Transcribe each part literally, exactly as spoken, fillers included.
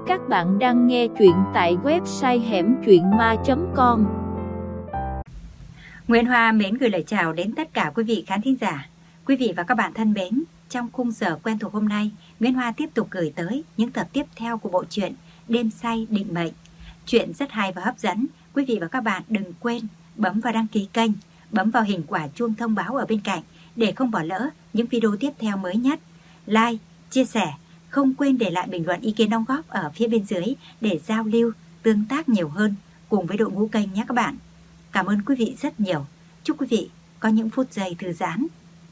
các bạn đang nghe truyện tại website hẻm truyện ma chấm com. Nguyễn Hoa mến gửi lời chào đến tất cả quý vị khán thính giả. Quý vị và các bạn thân mến, trong khung giờ quen thuộc hôm nay, Nguyễn Hoa tiếp tục gửi tới những tập tiếp theo của bộ truyện Đêm Say Định Mệnh. Chuyện rất hay và hấp dẫn. Quý vị và các bạn đừng quên bấm vào đăng ký kênh, bấm vào hình quả chuông thông báo ở bên cạnh để không bỏ lỡ những video tiếp theo mới nhất. Like, chia sẻ, không quên để lại bình luận ý kiến đóng góp ở phía bên dưới để giao lưu, tương tác nhiều hơn cùng với đội ngũ kênh nhé các bạn. Cảm ơn quý vị rất nhiều. Chúc quý vị có những phút giây thư giãn.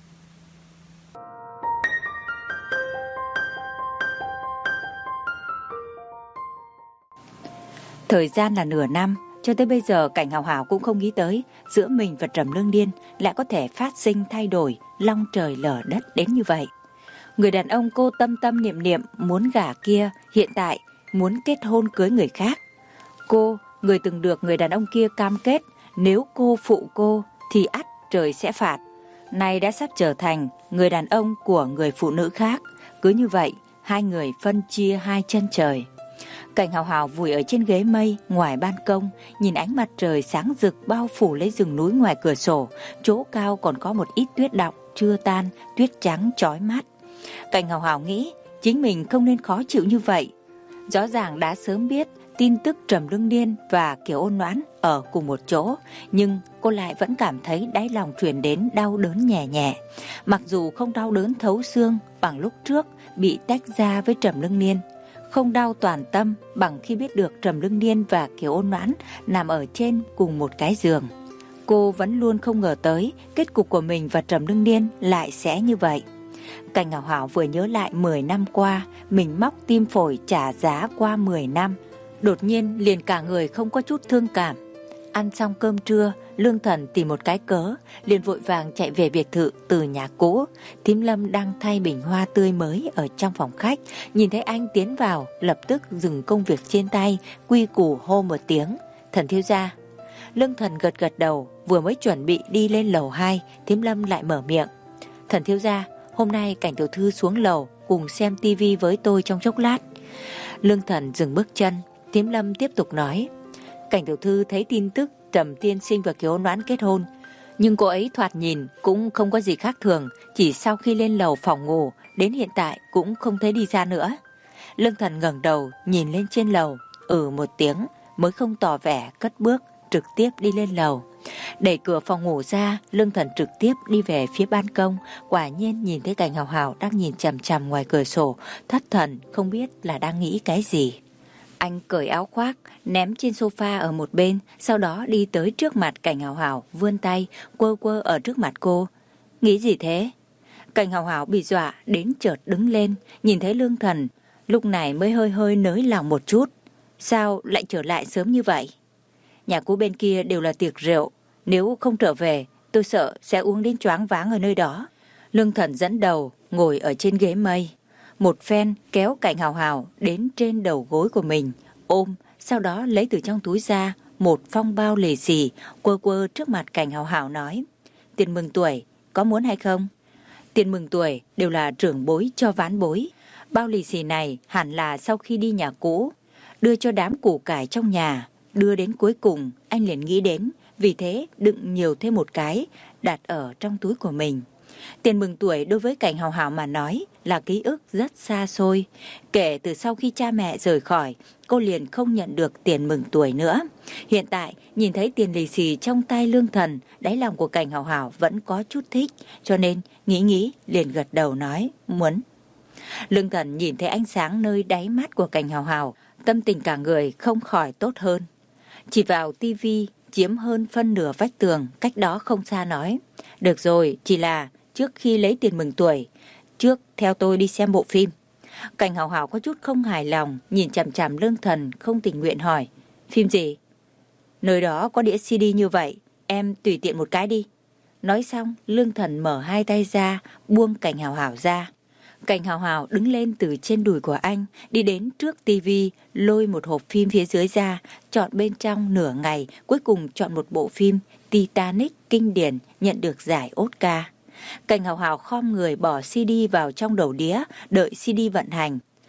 Thời gian là nửa năm, cho tới bây giờ Cảnh Hào Hào cũng không nghĩ tới giữa mình và Trầm Lương Điên lại có thể phát sinh thay đổi long trời lở đất đến như vậy. Người đàn ông cô tâm tâm niệm niệm muốn gả kia hiện tại muốn kết hôn cưới người khác. Cô, người từng được người đàn ông kia cam kết nếu cô phụ cô thì ắt trời sẽ phạt, nay đã sắp trở thành người đàn ông của người phụ nữ khác. Cứ như vậy, hai người phân chia hai chân trời. Cảnh Hào Hào vùi ở trên ghế mây ngoài ban công, nhìn ánh mặt trời sáng rực bao phủ lấy rừng núi ngoài cửa sổ. Chỗ cao còn có một ít tuyết đọng chưa tan, tuyết trắng chói mắt. Cảnh Hào Hào nghĩ chính mình không nên khó chịu như vậy. Rõ ràng đã sớm biết tin tức Trầm Lương Điên và Kiều Ôn Noãn ở cùng một chỗ, nhưng cô lại vẫn cảm thấy đáy lòng truyền đến đau đớn nhẹ nhẹ. Mặc dù không đau đớn thấu xương bằng lúc trước bị tách ra với Trầm Lương Điên, không đau toàn tâm bằng khi biết được Trầm Lương Điên và Kiều Ôn Noãn nằm ở trên cùng một cái giường. Cô vẫn luôn không ngờ tới kết cục của mình và Trầm Lương Điên lại sẽ như vậy. Cảnh Hào Hào vừa nhớ lại mười năm qua mình móc tim phổi trả giá qua mười năm, đột nhiên liền cả người không có chút thương cảm. Ăn xong cơm trưa, Lương Thần tìm một cái cớ liền vội vàng chạy về biệt thự từ nhà cũ. Thím Lâm đang thay bình hoa tươi mới ở trong phòng khách, nhìn thấy anh tiến vào lập tức dừng công việc trên tay, quy củ hô một tiếng: "Thần thiếu gia." Lương Thần gật gật đầu, vừa mới chuẩn bị đi lên lầu hai, Thím Lâm lại mở miệng: "Thần thiếu gia, hôm nay Cảnh tiểu thư xuống lầu cùng xem tivi với tôi trong chốc lát." Lương Thần dừng bước chân. Thím Lâm tiếp tục nói: "Cảnh tiểu thư thấy tin tức Trầm tiên sinh và Kiều Ôn Noãn kết hôn, nhưng cô ấy thoạt nhìn cũng không có gì khác thường, chỉ sau khi lên lầu phòng ngủ đến hiện tại cũng không thấy đi ra nữa." Lương Thần ngẩng đầu nhìn lên trên lầu, ừ một tiếng mới không tỏ vẻ cất bước trực tiếp đi lên lầu. Đẩy cửa phòng ngủ ra, Lương Thần trực tiếp đi về phía ban công. Quả nhiên nhìn thấy Cảnh Hào Hào đang nhìn chằm chằm ngoài cửa sổ, thất thần không biết là đang nghĩ cái gì. Anh cởi áo khoác ném trên sofa ở một bên, sau đó đi tới trước mặt Cảnh Hào Hào, vươn tay quơ quơ ở trước mặt cô. "Nghĩ gì thế?" Cảnh Hào Hào bị dọa đến chợt đứng lên, nhìn thấy Lương Thần lúc này mới hơi hơi nới lòng một chút. "Sao lại trở lại sớm như vậy?" "Nhà cũ bên kia đều là tiệc rượu, nếu không trở về tôi sợ sẽ uống đến choáng váng ở nơi đó." Lương Thần dẫn đầu ngồi ở trên ghế mây, một phen kéo Cảnh Hào Hào đến trên đầu gối của mình, ôm, sau đó lấy từ trong túi ra một phong bao lì xì, quơ quơ trước mặt Cảnh Hào Hào nói: "Tiền mừng tuổi, có muốn hay không?" Tiền mừng tuổi đều là trưởng bối cho ván bối. Bao lì xì này hẳn là sau khi đi nhà cũ, đưa cho đám củ cải trong nhà, đưa đến cuối cùng anh liền nghĩ đến, vì thế đựng nhiều thêm một cái, đặt ở trong túi của mình. Tiền mừng tuổi đối với Cảnh Hào Hào mà nói là ký ức rất xa xôi. Kể từ sau khi cha mẹ rời khỏi, cô liền không nhận được tiền mừng tuổi nữa. Hiện tại nhìn thấy tiền lì xì trong tay Lương Thần, đáy lòng của Cảnh Hào Hào vẫn có chút thích, cho nên nghĩ nghĩ liền gật đầu nói muốn. Lương Thần nhìn thấy ánh sáng nơi đáy mắt của Cảnh Hào Hào, tâm tình cả người không khỏi tốt hơn. Chỉ vào tivi chiếm hơn phân nửa vách tường cách đó không xa nói: "Được rồi, chỉ là trước khi lấy tiền mừng tuổi, trước theo tôi đi xem bộ phim." Cảnh Hào Hào có chút không hài lòng, nhìn chằm chằm Lương Thần không tình nguyện hỏi: "Phim gì?" "Nơi đó có đĩa xê đê như vậy, em tùy tiện một cái đi." Nói xong, Lương Thần mở hai tay ra, buông Cảnh Hào Hào ra. Cảnh Hào Hào đứng lên từ trên đùi của anh, đi đến trước tivi, lôi một hộp phim phía dưới ra, chọn bên trong nửa ngày, cuối cùng chọn một bộ phim Titanic kinh điển nhận được giải Oscar. Cảnh Hào Hào khom người bỏ xê đê vào trong đầu đĩa, đợi xê đê vận hành.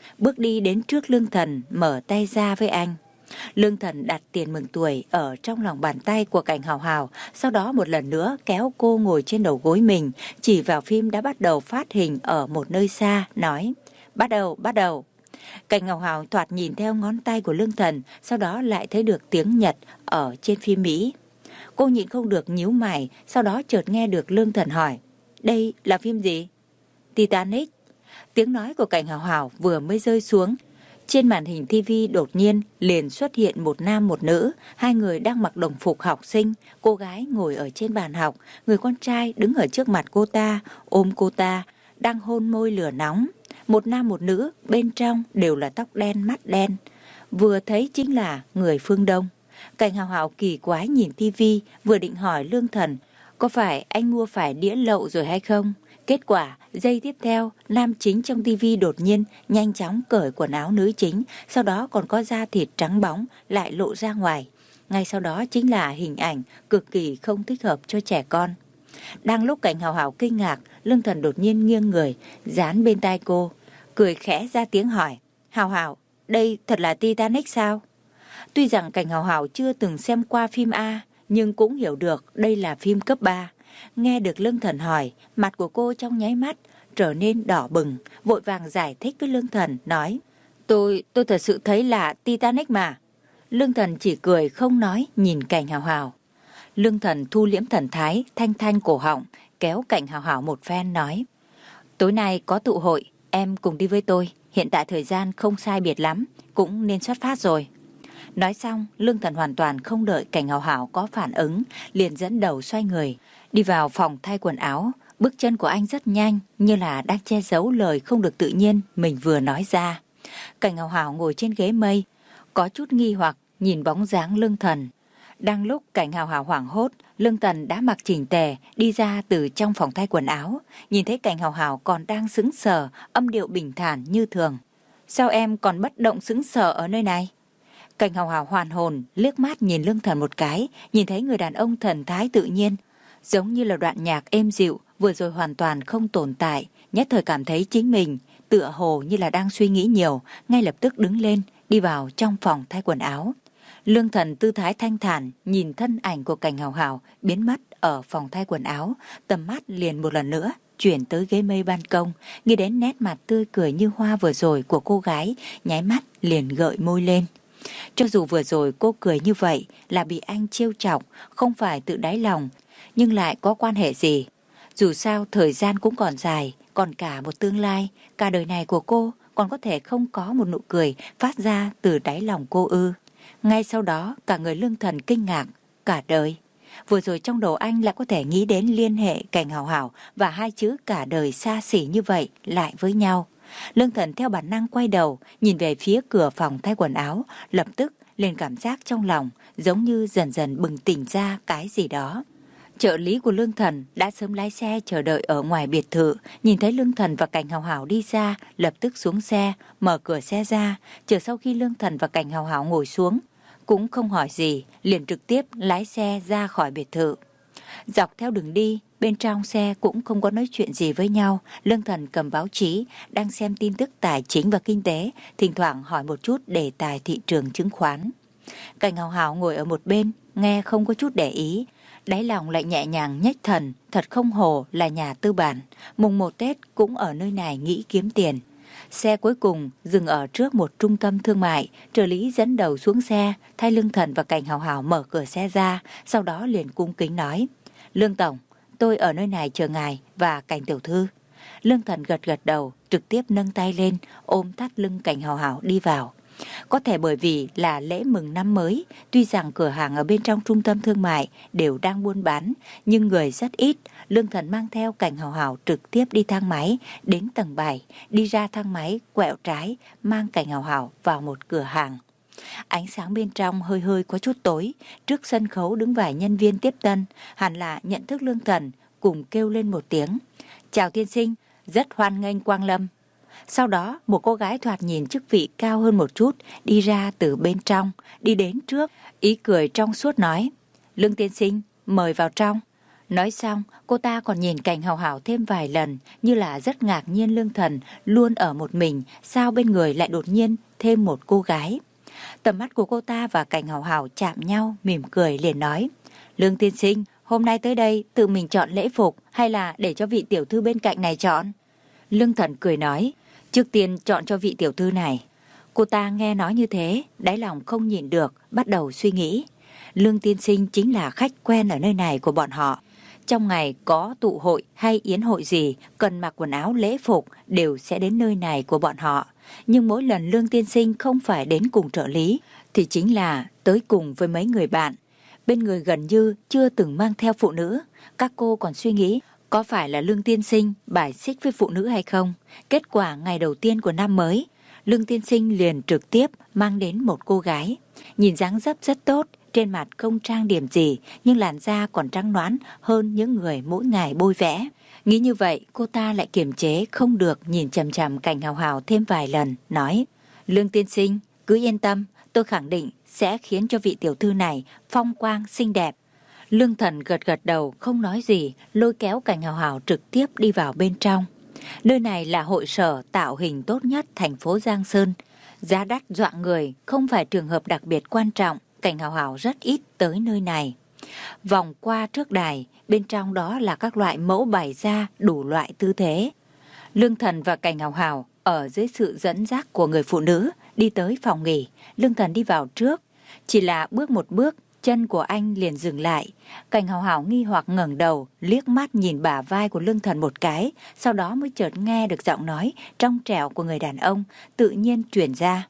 bước đi đến trước Lương Thần, mở tay ra với anh. Lương Thần đặt tiền mừng tuổi ở trong lòng bàn tay của Cảnh Hào Hào, sau đó một lần nữa kéo cô ngồi trên đầu gối mình, chỉ vào phim đã bắt đầu phát hình ở một nơi xa, nói: Bắt đầu, bắt đầu. Cảnh Hào Hào thoạt nhìn theo ngón tay của Lương Thần, sau đó lại thấy được tiếng Nhật ở trên phim Mỹ. Cô nhịn không được nhíu mày, sau đó chợt nghe được Lương Thần hỏi: Đây là phim gì? Titanic. Tiếng nói của Cảnh Hào Hào vừa mới rơi xuống, trên màn hình tivi đột nhiên liền xuất hiện một nam một nữ, hai người đang mặc đồng phục học sinh. Cô gái ngồi ở trên bàn học, người con trai đứng ở trước mặt cô ta, ôm cô ta, đang hôn môi lửa nóng. Một nam một nữ, bên trong đều là tóc đen mắt đen, vừa thấy chính là người phương Đông. Cảnh Hào Hào kỳ quái nhìn tivi, vừa định hỏi Lương Thần có phải anh mua phải đĩa lậu rồi hay không. Kết quả, giây tiếp theo, nam chính trong tivi đột nhiên nhanh chóng cởi quần áo nữ chính, sau đó còn có da thịt trắng bóng lại lộ ra ngoài. Ngay sau đó chính là hình ảnh cực kỳ không thích hợp cho trẻ con. Đang lúc Cảnh Hào Hào kinh ngạc, Lương Thần đột nhiên nghiêng người, dán bên tai cô, cười khẽ ra tiếng hỏi: Hào Hào, đây thật là Titanic sao? Tuy rằng Cảnh Hào Hào chưa từng xem qua phim A, nhưng cũng hiểu được đây là phim cấp ba. Nghe được Lương Thần hỏi, mặt của cô trong nháy mắt trở nên đỏ bừng, vội vàng giải thích với Lương Thần, nói: Tôi, tôi thật sự thấy là Titanic mà. Lương Thần chỉ cười không nói, nhìn Cảnh Hào Hào. Lương Thần thu liễm thần thái, thanh thanh cổ họng, kéo Cảnh Hào Hào một phen nói: Tối nay có tụ hội, em cùng đi với tôi. Hiện tại thời gian không sai biệt lắm, cũng nên xuất phát rồi. Nói xong, Lương Thần hoàn toàn không đợi Cảnh Hào Hào có phản ứng, liền dẫn đầu xoay người, đi vào phòng thay quần áo. Bước chân của anh rất nhanh, như là đang che giấu lời không được tự nhiên mình vừa nói ra. Cảnh Hào Hào ngồi trên ghế mây, có chút nghi hoặc nhìn bóng dáng Lương Thần. Đang lúc Cảnh Hào Hào hoảng hốt, Lương Thần đã mặc chỉnh tề đi ra từ trong phòng thay quần áo. Nhìn thấy Cảnh Hào Hào còn đang sững sờ, âm điệu bình thản như thường: Sao em còn bất động sững sờ ở nơi này? Cảnh Hào Hào hoàn hồn, liếc mắt nhìn Lương Thần một cái, nhìn thấy người đàn ông thần thái tự nhiên, giống như là đoạn nhạc êm dịu vừa rồi hoàn toàn không tồn tại, nhất thời cảm thấy chính mình tựa hồ như là đang suy nghĩ nhiều, ngay lập tức đứng lên đi vào trong phòng thay quần áo. Lương Thần tư thái thanh thản nhìn thân ảnh của Cảnh Hào Hào biến mất ở phòng thay quần áo, tầm mắt liền một lần nữa chuyển tới ghế mây ban công, nghĩ đến nét mặt tươi cười như hoa vừa rồi của cô gái, nháy mắt liền gợi môi lên. Cho dù vừa rồi cô cười như vậy là bị anh trêu chọc, không phải tự đáy lòng, nhưng lại có quan hệ gì? Dù sao thời gian cũng còn dài, còn cả một tương lai, cả đời này của cô còn có thể không có một nụ cười phát ra từ đáy lòng cô ư? Ngay sau đó cả người Lương Thần kinh ngạc: cả đời. Vừa rồi trong đầu anh lại có thể nghĩ đến liên hệ Cảnh Hào Hào và hai chữ cả đời xa xỉ như vậy lại với nhau. Lương Thần theo bản năng quay đầu, nhìn về phía cửa phòng thay quần áo, lập tức liền cảm giác trong lòng giống như dần dần bừng tỉnh ra cái gì đó. Trợ lý của Lương Thần đã sớm lái xe chờ đợi ở ngoài biệt thự, nhìn thấy Lương Thần và Cảnh Hào Hào đi ra, lập tức xuống xe, mở cửa xe ra, chờ sau khi Lương Thần và Cảnh Hào Hào ngồi xuống, cũng không hỏi gì, liền trực tiếp lái xe ra khỏi biệt thự. Dọc theo đường đi, bên trong xe cũng không có nói chuyện gì với nhau. Lương Thần cầm báo chí, đang xem tin tức tài chính và kinh tế, thỉnh thoảng hỏi một chút đề tài thị trường chứng khoán. Cảnh Hào Hào ngồi ở một bên, nghe không có chút để ý, đáy lòng lại nhẹ nhàng nhếch thần, thật không hổ là nhà tư bản, mùng một Tết cũng ở nơi này nghĩ kiếm tiền. Xe cuối cùng dừng ở trước một trung tâm thương mại, trợ lý dẫn đầu xuống xe, thay Lương Thần và Cảnh Hào Hào mở cửa xe ra, sau đó liền cung kính nói: Lương Tổng, tôi ở nơi này chờ ngài và Cảnh Tiểu Thư. Lương Thần gật gật đầu, trực tiếp nâng tay lên, ôm thắt lưng Cảnh Hào Hào đi vào. Có thể bởi vì là lễ mừng năm mới, tuy rằng cửa hàng ở bên trong trung tâm thương mại đều đang buôn bán, nhưng người rất ít. Lương Thần mang theo Cảnh Hào Hào trực tiếp đi thang máy đến tầng bảy, đi ra thang máy quẹo trái, mang Cảnh Hào Hào vào một cửa hàng. Ánh sáng bên trong hơi hơi có chút tối, trước sân khấu đứng vài nhân viên tiếp tân, hẳn là nhận thức Lương Thần, cùng kêu lên một tiếng: Chào tiên sinh, rất hoan nghênh quang lâm. Sau đó một cô gái thoạt nhìn chức vị cao hơn một chút đi ra từ bên trong, đi đến trước, ý cười trong suốt nói: Lương tiên sinh, mời vào trong. Nói xong, cô ta còn nhìn Cảnh Hào Hào thêm vài lần, như là rất ngạc nhiên Lương Thần luôn ở một mình, sao bên người lại đột nhiên thêm một cô gái. Tầm mắt của cô ta và Cảnh Hào Hào chạm nhau, mỉm cười liền nói: Lương tiên sinh, hôm nay tới đây tự mình chọn lễ phục hay là để cho vị tiểu thư bên cạnh này chọn? Lương Thần cười nói: Trước tiên chọn cho vị tiểu thư này. Cô ta nghe nói như thế, đáy lòng không nhịn được, bắt đầu suy nghĩ. Lương tiên sinh chính là khách quen ở nơi này của bọn họ. Trong ngày có tụ hội hay yến hội gì, cần mặc quần áo lễ phục đều sẽ đến nơi này của bọn họ. Nhưng mỗi lần Lương tiên sinh không phải đến cùng trợ lý, thì chính là tới cùng với mấy người bạn. Bên người gần như chưa từng mang theo phụ nữ. Các cô còn suy nghĩ có phải là Lương tiên sinh bài xích với phụ nữ hay không. Kết quả ngày đầu tiên của năm mới, Lương tiên sinh liền trực tiếp mang đến một cô gái. Nhìn dáng dấp rất tốt, trên mặt không trang điểm gì, nhưng làn da còn trắng nõn hơn những người mỗi ngày bôi vẽ. Nghĩ như vậy, cô ta lại kiềm chế không được, nhìn chằm chằm Cảnh Hào Hào thêm vài lần, nói: Lương tiên sinh, cứ yên tâm, tôi khẳng định sẽ khiến cho vị tiểu thư này phong quang xinh đẹp. Lương Thần gật gật đầu, không nói gì, lôi kéo Cảnh Hào Hào trực tiếp đi vào bên trong. Nơi này là hội sở tạo hình tốt nhất thành phố Giang Sơn. Giá đắt dọa người, không phải trường hợp đặc biệt quan trọng, Cảnh Hào Hào rất ít tới nơi này. Vòng qua trước đài, bên trong đó là các loại mẫu bày ra đủ loại tư thế. Lương Thần và Cảnh Hào Hào ở dưới sự dẫn dắt của người phụ nữ đi tới phòng nghỉ. Lương Thần đi vào trước, chỉ là bước một bước, chân của anh liền dừng lại. Cảnh Hào Hào nghi hoặc ngẩng đầu, liếc mắt nhìn bả vai của Lương Thần một cái, sau đó mới chợt nghe được giọng nói trong trẻo của người đàn ông tự nhiên truyền ra: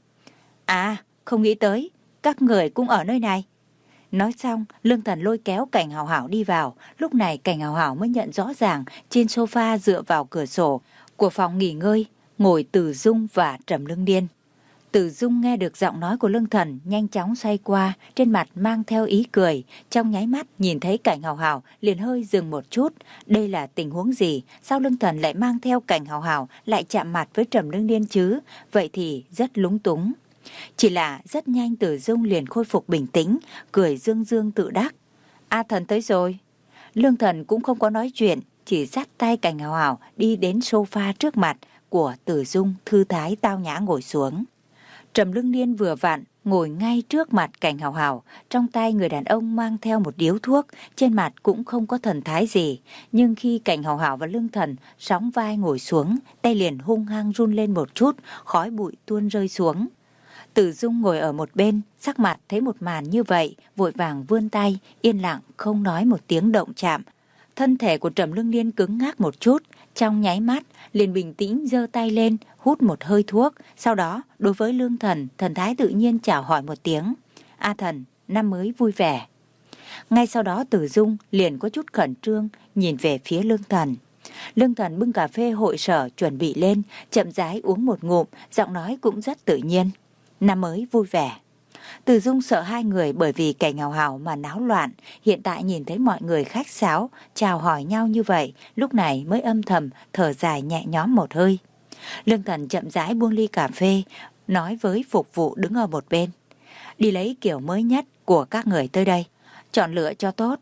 À, không nghĩ tới, các người cũng ở nơi này. Nói xong, Lương Thần lôi kéo Cảnh Hào Hào đi vào. Lúc này Cảnh Hào Hào mới nhận rõ ràng trên sofa dựa vào cửa sổ của phòng nghỉ ngơi ngồi Từ Dung và Trầm Lương Điên. Từ Dung nghe được giọng nói của Lương Thần, nhanh chóng xoay qua, trên mặt mang theo ý cười. Trong nháy mắt nhìn thấy Cảnh Hào Hào liền hơi dừng một chút. Đây là tình huống gì? Sao Lương Thần lại mang theo Cảnh Hào Hào lại chạm mặt với Trầm Lương Điên chứ? Vậy thì rất lúng túng. Chỉ là rất nhanh Từ Dung liền khôi phục bình tĩnh, cười dương dương tự đắc: A Thần tới rồi. Lương Thần cũng không có nói chuyện, chỉ dắt tay Cảnh Hào Hào đi đến sofa trước mặt của Từ Dung, thư thái tao nhã ngồi xuống. Trầm Lương Điên vừa vặn ngồi ngay trước mặt Cảnh Hào Hào, trong tay người đàn ông mang theo một điếu thuốc, trên mặt cũng không có thần thái gì. Nhưng khi Cảnh Hào Hào và Lương Thần sóng vai ngồi xuống, tay liền hung hăng run lên một chút, khói bụi tuôn rơi xuống. Từ Dung ngồi ở một bên, sắc mặt thấy một màn như vậy, vội vàng vươn tay, yên lặng không nói một tiếng động chạm. Thân thể của Trầm Lương Điên cứng ngắc một chút, trong nháy mắt liền bình tĩnh giơ tay lên, hút một hơi thuốc, sau đó đối với Lương Thần, thần thái tự nhiên chào hỏi một tiếng: A Thần, năm mới vui vẻ. Ngay sau đó Từ Dung liền có chút khẩn trương nhìn về phía Lương Thần. Lương Thần bưng cà phê hội sở chuẩn bị lên, chậm rãi uống một ngụm, giọng nói cũng rất tự nhiên: Năm mới vui vẻ. Từ Dung sợ hai người bởi vì Cảnh Hào Hào mà náo loạn, hiện tại nhìn thấy mọi người khách sáo chào hỏi nhau như vậy, lúc này mới âm thầm thở dài nhẹ nhõm một hơi. Lương Thần chậm rãi buông ly cà phê, nói với phục vụ đứng ở một bên: Đi lấy kiểu mới nhất của các người tới đây, chọn lựa cho tốt.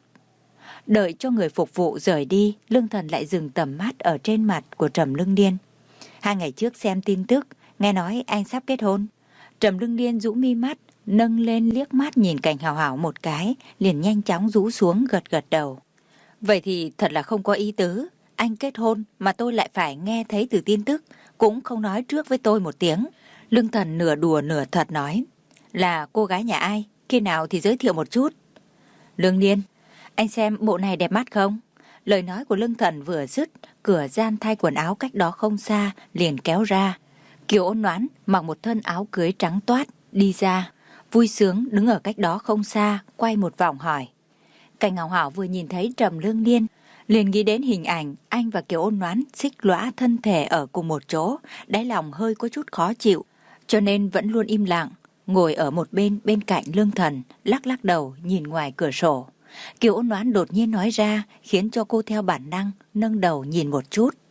Đợi cho người phục vụ rời đi, Lương Thần lại dừng tầm mắt ở trên mặt của Trầm Lương Điên. Hai ngày trước xem tin tức, nghe nói anh sắp kết hôn. Trầm Lương Điên rũ mi mắt, nâng lên liếc mắt nhìn Cảnh Hào Hào một cái, liền nhanh chóng rũ xuống gật gật đầu. Vậy thì thật là không có ý tứ, anh kết hôn mà tôi lại phải nghe thấy từ tin tức, cũng không nói trước với tôi một tiếng. Lương Thần nửa đùa nửa thật nói: Là cô gái nhà ai, khi nào thì giới thiệu một chút. Lương Điên, anh xem bộ này đẹp mắt không? Lời nói của Lương Thần vừa dứt, cửa gian thay quần áo cách đó không xa liền kéo ra. Kiều Ôn Noãn mặc một thân áo cưới trắng toát đi ra, vui sướng đứng ở cách đó không xa, quay một vòng hỏi. Cảnh Hào Hào vừa nhìn thấy Trầm Lương Điên, liền nghĩ đến hình ảnh anh và Kiều Ôn Noãn xích lõa thân thể ở cùng một chỗ, đáy lòng hơi có chút khó chịu, cho nên vẫn luôn im lặng, ngồi ở một bên bên cạnh Lương Thần, lắc lắc đầu nhìn ngoài cửa sổ. Kiều Ôn Noãn đột nhiên nói ra, khiến cho cô theo bản năng nâng đầu nhìn một chút.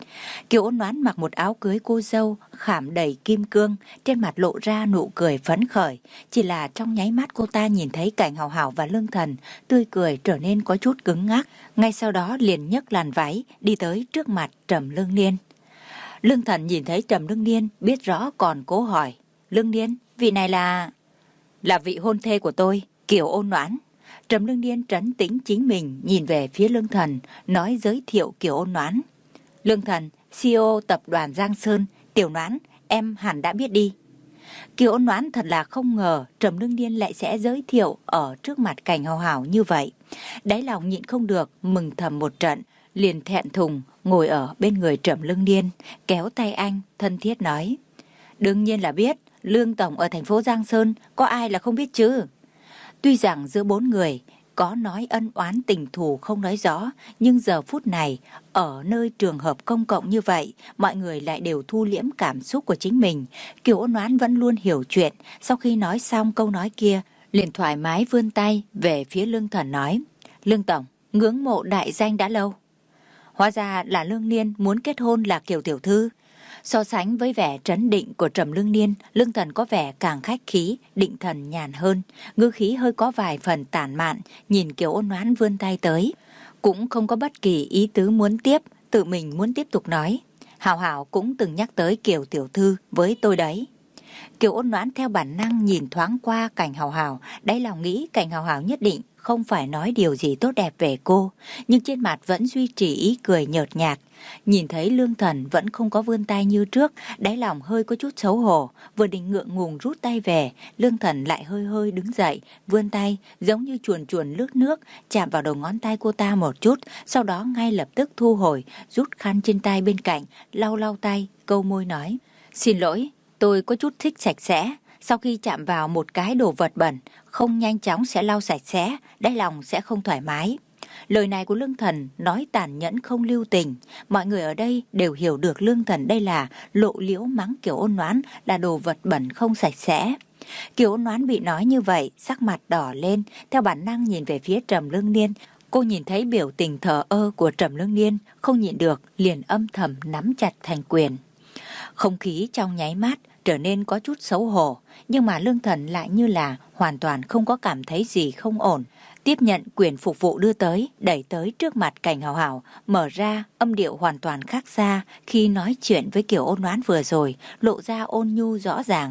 Kiều Ôn Noãn mặc một áo cưới cô dâu khảm đầy kim cương, trên mặt lộ ra nụ cười phấn khởi. Chỉ là trong nháy mắt cô ta nhìn thấy Cảnh Hào Hào và Lương Thần, tươi cười trở nên có chút cứng ngắc. Ngay sau đó liền nhấc làn váy đi tới trước mặt Trầm Lương Niên. Lương Thần nhìn thấy Trầm Lương Niên biết rõ còn cố hỏi: Lương Niên, vị này là... Là vị hôn thê của tôi, Kiều Ôn Noãn. Trầm Lương Niên trấn tĩnh chính mình, nhìn về phía Lương Thần, nói giới thiệu Kiều Ôn Noãn. Lương Thần, xê e ô tập đoàn Giang Sơn, Tiểu Noãn, em hẳn đã biết đi. Kiều Ôn Noãn thật là không ngờ Trầm Lương Niên lại sẽ giới thiệu ở trước mặt Cảnh Hào Hào như vậy. Đáy lòng nhịn không được, mừng thầm một trận, liền thẹn thùng ngồi ở bên người Trầm Lương Niên, kéo tay anh, thân thiết nói: Đương nhiên là biết, Lương Tổng ở thành phố Giang Sơn, có ai là không biết chứ. Tuy rằng giữa bốn người có nói ân oán tình thù không nói rõ, nhưng giờ phút này, ở nơi trường hợp công cộng như vậy, mọi người lại đều thu liễm cảm xúc của chính mình. Kiều Ôn Noãn vẫn luôn hiểu chuyện, sau khi nói xong câu nói kia, liền thoải mái vươn tay về phía Lương Thần nói: Lương Tổng, ngưỡng mộ đại danh đã lâu. Hóa ra là Lương Niên muốn kết hôn là Kiều tiểu thư. So sánh với vẻ trấn định của Trầm Lương Niên, Lương Thần có vẻ càng khách khí, định thần nhàn hơn, ngữ khí hơi có vài phần tản mạn, nhìn Kiều Ôn Noãn vươn tay tới, cũng không có bất kỳ ý tứ muốn tiếp, tự mình muốn tiếp tục nói: Hào Hào cũng từng nhắc tới Kiều tiểu thư với tôi đấy. Kiều Ôn Noãn theo bản năng nhìn thoáng qua Cảnh Hào Hào, đáy lòng nghĩ Cảnh Hào Hào nhất định không phải nói điều gì tốt đẹp về cô, nhưng trên mặt vẫn duy trì ý cười nhợt nhạt. Nhìn thấy Lương Thần vẫn không có vươn tay như trước, đáy lòng hơi có chút xấu hổ, vừa định ngượng ngùng rút tay về, Lương Thần lại hơi hơi đứng dậy, vươn tay giống như chuồn chuồn lướt nước, chạm vào đầu ngón tay cô ta một chút, sau đó ngay lập tức thu hồi, rút khăn trên tay bên cạnh, lau lau tay, câu môi nói: Xin lỗi, tôi có chút thích sạch sẽ. Sau khi chạm vào một cái đồ vật bẩn, không nhanh chóng sẽ lau sạch sẽ, đáy lòng sẽ không thoải mái. Lời này của Lương Thần nói tàn nhẫn không lưu tình. Mọi người ở đây đều hiểu được Lương Thần đây là lộ liễu mắng Kiều Ôn Noãn là đồ vật bẩn không sạch sẽ. Kiều Ôn Noãn bị nói như vậy, sắc mặt đỏ lên, theo bản năng nhìn về phía Trầm Lương Niên. Cô nhìn thấy biểu tình thờ ơ của Trầm Lương Niên, không nhịn được, liền âm thầm nắm chặt thành quyền. Không khí trong nháy mắt trở nên có chút xấu hổ, nhưng mà Lương Thần lại như là hoàn toàn không có cảm thấy gì không ổn. Tiếp nhận quyền phục vụ đưa tới, đẩy tới trước mặt Cảnh Hào Hào, mở ra, âm điệu hoàn toàn khác xa khi nói chuyện với Kiều Ôn Noãn vừa rồi, lộ ra ôn nhu rõ ràng.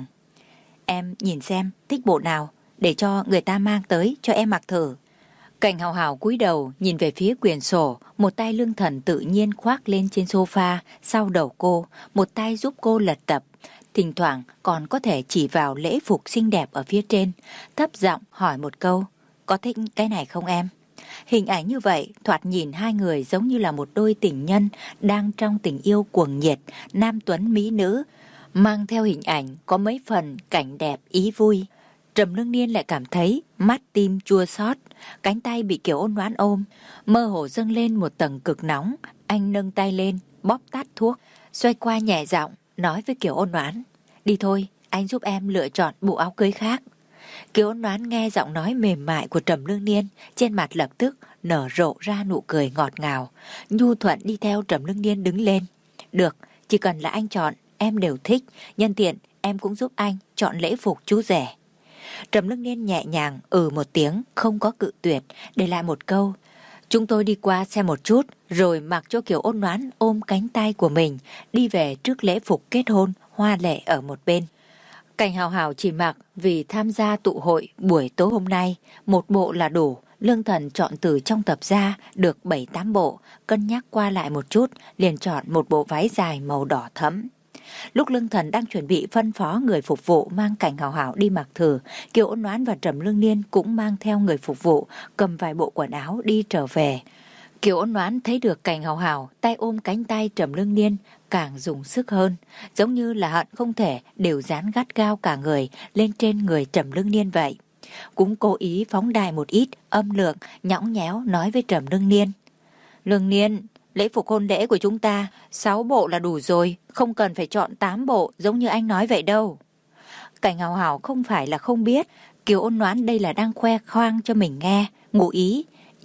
Em nhìn xem, thích bộ nào, để cho người ta mang tới cho em mặc thử. Cảnh Hào Hào cúi đầu nhìn về phía quyển sổ, một tay Lương Thần tự nhiên khoác lên trên sofa sau đầu cô, một tay giúp cô lật tập. Thỉnh thoảng còn có thể chỉ vào lễ phục xinh đẹp ở phía trên, thấp giọng hỏi một câu: Có thích cái này không em? Hình ảnh như vậy, thoạt nhìn hai người giống như là một đôi tình nhân đang trong tình yêu cuồng nhiệt, nam tuấn mỹ nữ, mang theo hình ảnh có mấy phần cảnh đẹp ý vui. Trầm Lương Niên lại cảm thấy mắt tim chua xót, cánh tay bị Kiều Ôn Noãn ôm, mơ hồ dâng lên một tầng cực nóng. Anh nâng tay lên, bóp tắt thuốc, xoay qua nhẹ giọng nói với Kiều Ôn Noãn: Đi thôi, anh giúp em lựa chọn bộ áo cưới khác. Kiều Ôn Noãn nghe giọng nói mềm mại của Trầm Lương Niên, trên mặt lập tức nở rộ ra nụ cười ngọt ngào, nhu thuận đi theo Trầm Lương Niên đứng lên. Được, chỉ cần là anh chọn, em đều thích, nhân tiện em cũng giúp anh chọn lễ phục chú rể. Trầm Lương Niên nhẹ nhàng ừ một tiếng, không có cự tuyệt, để lại một câu: Chúng tôi đi qua xem một chút, rồi mặc cho Kiều Ôn Noãn ôm cánh tay của mình, đi về trước lễ phục kết hôn, hoa lệ ở một bên. Cảnh Hào Hào chỉ mặc vì tham gia tụ hội buổi tối hôm nay, một bộ là đủ. Lương Thần chọn từ trong tập ra được bảy tám bộ, cân nhắc qua lại một chút, liền chọn một bộ váy dài màu đỏ thẫm. Lúc Lương Thần đang chuẩn bị phân phó người phục vụ mang Cảnh Hào Hào đi mặc thử, Kiều Ôn Noãn và Trầm Lương Niên cũng mang theo người phục vụ, cầm vài bộ quần áo đi trở về. Kiều Ôn Noãn thấy được Cảnh Hào Hào tay ôm cánh tay Trầm Lương Niên, càng dùng sức hơn, giống như là hận không thể đều dán gắt gao cả người lên trên người Trầm Lương Niên vậy. Cũng cố ý phóng đại một ít âm lượng, nhõng nhẽo nói với Trầm Lương Niên: Lương Niên, lễ phục hôn lễ của chúng ta sáu bộ là đủ rồi, không cần phải chọn tám bộ giống như anh nói vậy đâu. Cảnh Hào Hào không phải là không biết Kiều Ôn Noãn đây là đang khoe khoang cho mình nghe, ngụ ý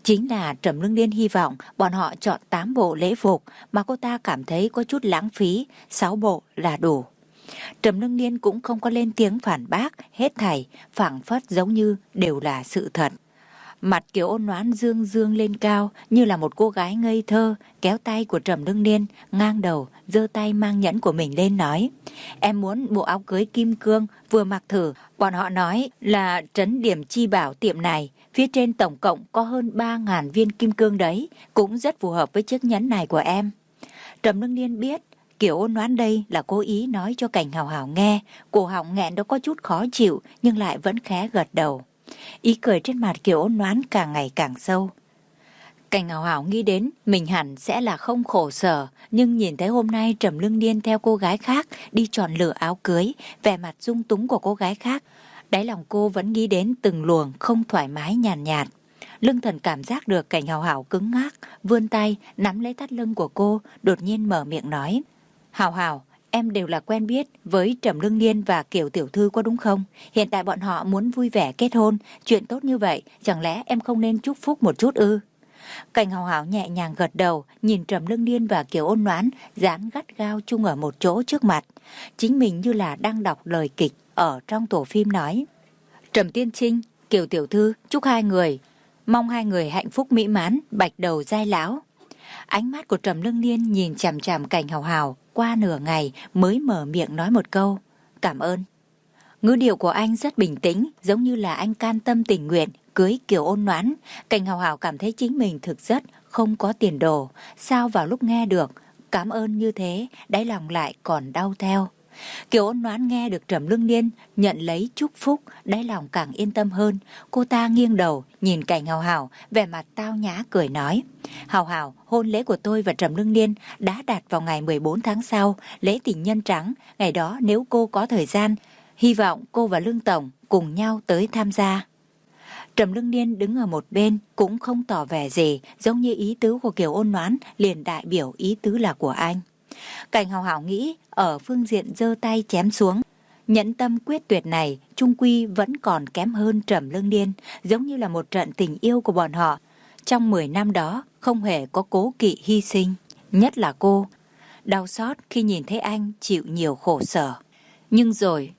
Chính là Trầm Lương Điên hy vọng bọn họ chọn tám bộ lễ phục mà cô ta cảm thấy có chút lãng phí, sáu bộ là đủ. Trầm Lương Điên cũng không có lên tiếng phản bác, hết thảy phảng phất giống như đều là sự thật. Mặt Kiều Ôn Noãn dương dương lên cao như là một cô gái ngây thơ, kéo tay của Trầm Lương Điên, ngang đầu, giơ tay mang nhẫn của mình lên nói: em muốn bộ áo cưới kim cương, vừa mặc thử. Bọn họ nói là Trấn Điểm Chi Bảo tiệm này, phía trên tổng cộng có hơn ba ngàn viên kim cương đấy, cũng rất phù hợp với chiếc nhẫn này của em. Trầm Lương Điên biết Kiều Ôn Noãn đây là cố ý nói cho Cảnh Hào Hào nghe, cổ họng nghẹn đó có chút khó chịu nhưng lại vẫn khẽ gật đầu. Ý cười trên mặt Kiều Ôn Noãn càng ngày càng sâu. Cảnh Hào Hào nghĩ đến mình hẳn sẽ là không khổ sở, nhưng nhìn thấy hôm nay Trầm Lương Điên theo cô gái khác đi chọn lựa áo cưới, vẻ mặt dung túng của cô gái khác, đáy lòng cô vẫn nghĩ đến từng luồng không thoải mái nhàn nhạt, nhạt. Lương Thần cảm giác được Cảnh Hào Hào cứng ngắc, vươn tay nắm lấy thắt lưng của cô, đột nhiên mở miệng nói: Hào Hào, em đều là quen biết với Trầm Lương Điên và Kiều tiểu thư có đúng không? Hiện tại bọn họ muốn vui vẻ kết hôn, chuyện tốt như vậy, chẳng lẽ em không nên chúc phúc một chút ư? Cảnh Hào Hào nhẹ nhàng gật đầu, nhìn Trầm Lương Điên và Kiều Ôn Noãn dán gắt gao chung ở một chỗ trước mặt. Chính mình như là đang đọc lời kịch ở trong tổ phim nói: Trầm Tiên Trinh, Kiều tiểu thư, chúc hai người, mong hai người hạnh phúc mỹ mãn, bạch đầu giai lão. Ánh mắt của Trầm Lương Điên nhìn chằm chằm Cảnh Hào Hào qua nửa ngày mới mở miệng nói một câu: cảm ơn. Ngữ điệu của anh rất bình tĩnh, giống như là anh can tâm tình nguyện cưới Kiều Ôn Noãn. Cảnh Hào Hào cảm thấy chính mình thực rất không có tiền đồ, sao vào lúc nghe được cảm ơn như thế, đáy lòng lại còn đau theo. Kiều Ôn Noãn nghe được Trầm Lương Điên nhận lấy chúc phúc, đáy lòng càng yên tâm hơn. Cô ta nghiêng đầu nhìn Cảnh Hào Hào, vẻ mặt tao nhã cười nói: Hào Hào, hôn lễ của tôi và Trầm Lương Điên đã đặt vào ngày mười bốn tháng sau, lễ tình nhân trắng. Ngày đó nếu cô có thời gian, hy vọng cô và Lương Tổng cùng nhau tới tham gia. Trầm Lương Điên đứng ở một bên cũng không tỏ vẻ gì, giống như ý tứ của Kiều Ôn Noãn liền đại biểu ý tứ là của anh. Cảnh Hào Hào nghĩ ở phương diện giơ tay chém xuống, nhẫn tâm quyết tuyệt này chung quy vẫn còn kém hơn Trầm Lương Điên, giống như là một trận tình yêu của bọn họ trong mười năm đó không hề có cố kỵ hy sinh. Nhất là cô đau xót khi nhìn thấy anh chịu nhiều khổ sở. Nhưng rồi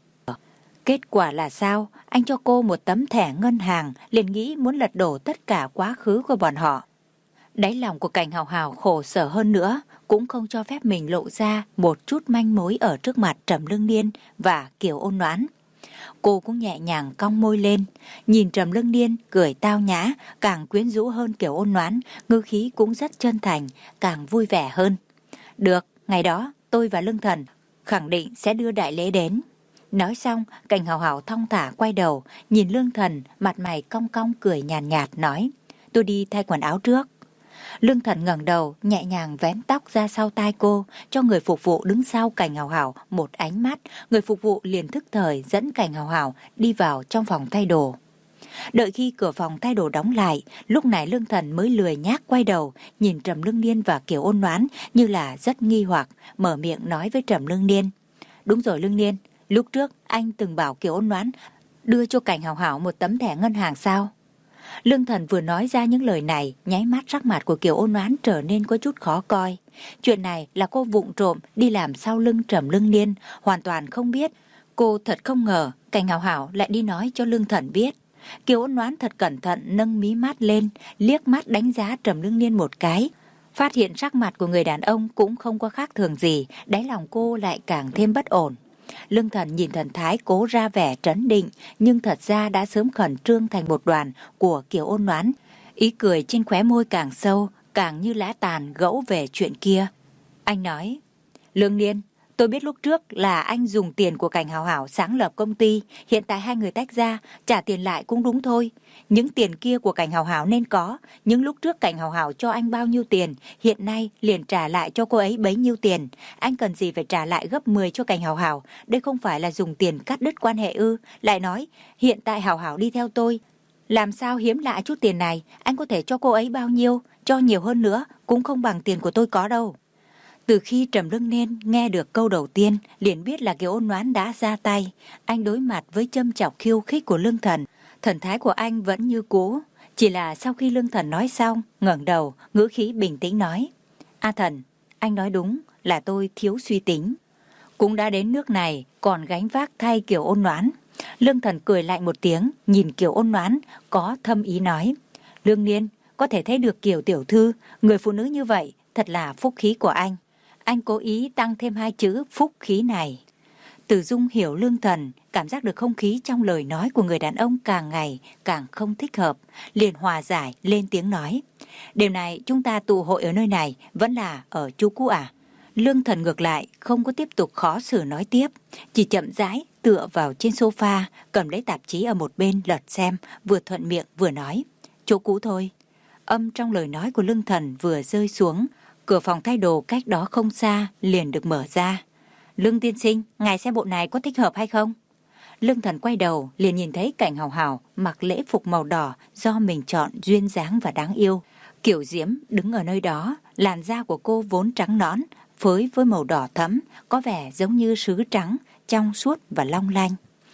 kết quả là sao? Anh cho cô một tấm thẻ ngân hàng, liền nghĩ muốn lật đổ tất cả quá khứ của bọn họ. Đáy lòng của Cảnh Hào Hào khổ sở hơn nữa, cũng không cho phép mình lộ ra một chút manh mối ở trước mặt Trầm Lương Điên và Kiều Ôn Noãn. Cô cũng nhẹ nhàng cong môi lên, nhìn Trầm Lương Điên cười tao nhã, càng quyến rũ hơn Kiều Ôn Noãn, ngữ khí cũng rất chân thành, càng vui vẻ hơn. Được, ngày đó tôi và Lương Thần khẳng định sẽ đưa đại lễ đến. Nói xong, Cảnh Hào Hào thong thả quay đầu, nhìn Lương Thần, mặt mày cong cong cười nhàn nhạt, nhạt nói: tôi đi thay quần áo trước. Lương Thần ngẩng đầu, nhẹ nhàng vén tóc ra sau tai cô, cho người phục vụ đứng sau Cảnh Hào Hào một ánh mắt. Người phục vụ liền thức thời dẫn Cảnh Hào Hào đi vào trong phòng thay đồ. Đợi khi cửa phòng thay đồ đóng lại, lúc này Lương Thần mới lười nhác quay đầu, nhìn Trầm Lương Điên và Kiều Ôn Noãn như là rất nghi hoặc, mở miệng nói với Trầm Lương Điên: đúng rồi Lương Điên, lúc trước anh từng bảo Kiều Ôn Noãn đưa cho Cảnh Hào Hào một tấm thẻ ngân hàng sao? Lương Thần vừa nói ra những lời này, nháy mắt sắc mặt của Kiều Ôn Noãn trở nên có chút khó coi. Chuyện này là cô vụng trộm đi làm sau lưng Trầm Lương Điên, hoàn toàn không biết. Cô thật không ngờ Cảnh Hào Hào lại đi nói cho Lương Thần biết. Kiều Ôn Noãn thật cẩn thận nâng mí mắt lên, liếc mắt đánh giá Trầm Lương Điên một cái. Phát hiện sắc mặt của người đàn ông cũng không có khác thường gì, đáy lòng cô lại càng thêm bất ổn. Lương Thần nhìn thần thái cố ra vẻ trấn định, nhưng thật ra đã sớm khẩn trương thành một đoàn của Kiều Ôn Noãn. Ý cười trên khóe môi càng sâu, càng như lá tàn gẫu về chuyện kia. Anh nói: Lương Điên, tôi biết lúc trước là anh dùng tiền của Cảnh Hào Hào sáng lập công ty, hiện tại hai người tách ra, trả tiền lại cũng đúng thôi. Những tiền kia của Cảnh Hào Hào nên có, nhưng lúc trước Cảnh Hào Hào cho anh bao nhiêu tiền, hiện nay liền trả lại cho cô ấy bấy nhiêu tiền. Anh cần gì phải trả lại gấp mười cho Cảnh Hào Hào, đây không phải là dùng tiền cắt đứt quan hệ ư? Lại nói, hiện tại Hào Hào đi theo tôi, làm sao hiếm lạ chút tiền này, anh có thể cho cô ấy bao nhiêu, cho nhiều hơn nữa, cũng không bằng tiền của tôi có đâu. Từ khi Trầm Lương Điên nghe được câu đầu tiên, liền biết là Kiều Ôn Noãn đã ra tay. Anh đối mặt với châm chọc khiêu khích của Lương Thần, thần thái của anh vẫn như cũ, Chỉ là sau khi Lương Thần nói xong, ngẩng đầu, ngữ khí bình tĩnh nói: A Thần, anh nói đúng là tôi thiếu suy tính. Cũng đã đến nước này, còn gánh vác thay Kiều Ôn Noãn. Lương Thần cười lạnh một tiếng, nhìn Kiều Ôn Noãn, có thâm ý nói: Lương Niên, có thể thấy được Kiều tiểu thư, người phụ nữ như vậy, thật là phúc khí của anh. Anh cố ý tăng thêm hai chữ phúc khí này. Từ Dung hiểu Lương Thần, cảm giác được không khí trong lời nói của người đàn ông càng ngày càng không thích hợp, liền hòa giải lên tiếng nói: Đêm này chúng ta tụ hội ở nơi này, vẫn là ở chỗ cũ à? Lương Thần ngược lại không có tiếp tục khó xử nói tiếp, chỉ chậm rãi tựa vào trên sofa, cầm lấy tạp chí ở một bên lật xem, vừa thuận miệng vừa nói: Chỗ cũ thôi. Âm trong lời nói của Lương Thần vừa rơi xuống, cửa phòng thay đồ cách đó không xa liền được mở ra. Lương tiên sinh, ngài xem bộ này có thích hợp hay không? Lương Thần quay đầu liền nhìn thấy Cảnh Hào Hào mặc lễ phục màu đỏ do mình chọn, duyên dáng và đáng yêu. Kiểu Diễm đứng ở nơi đó, làn da của cô vốn trắng nõn, phối với màu đỏ thẫm, có vẻ giống như sứ trắng, trong suốt và long lanh.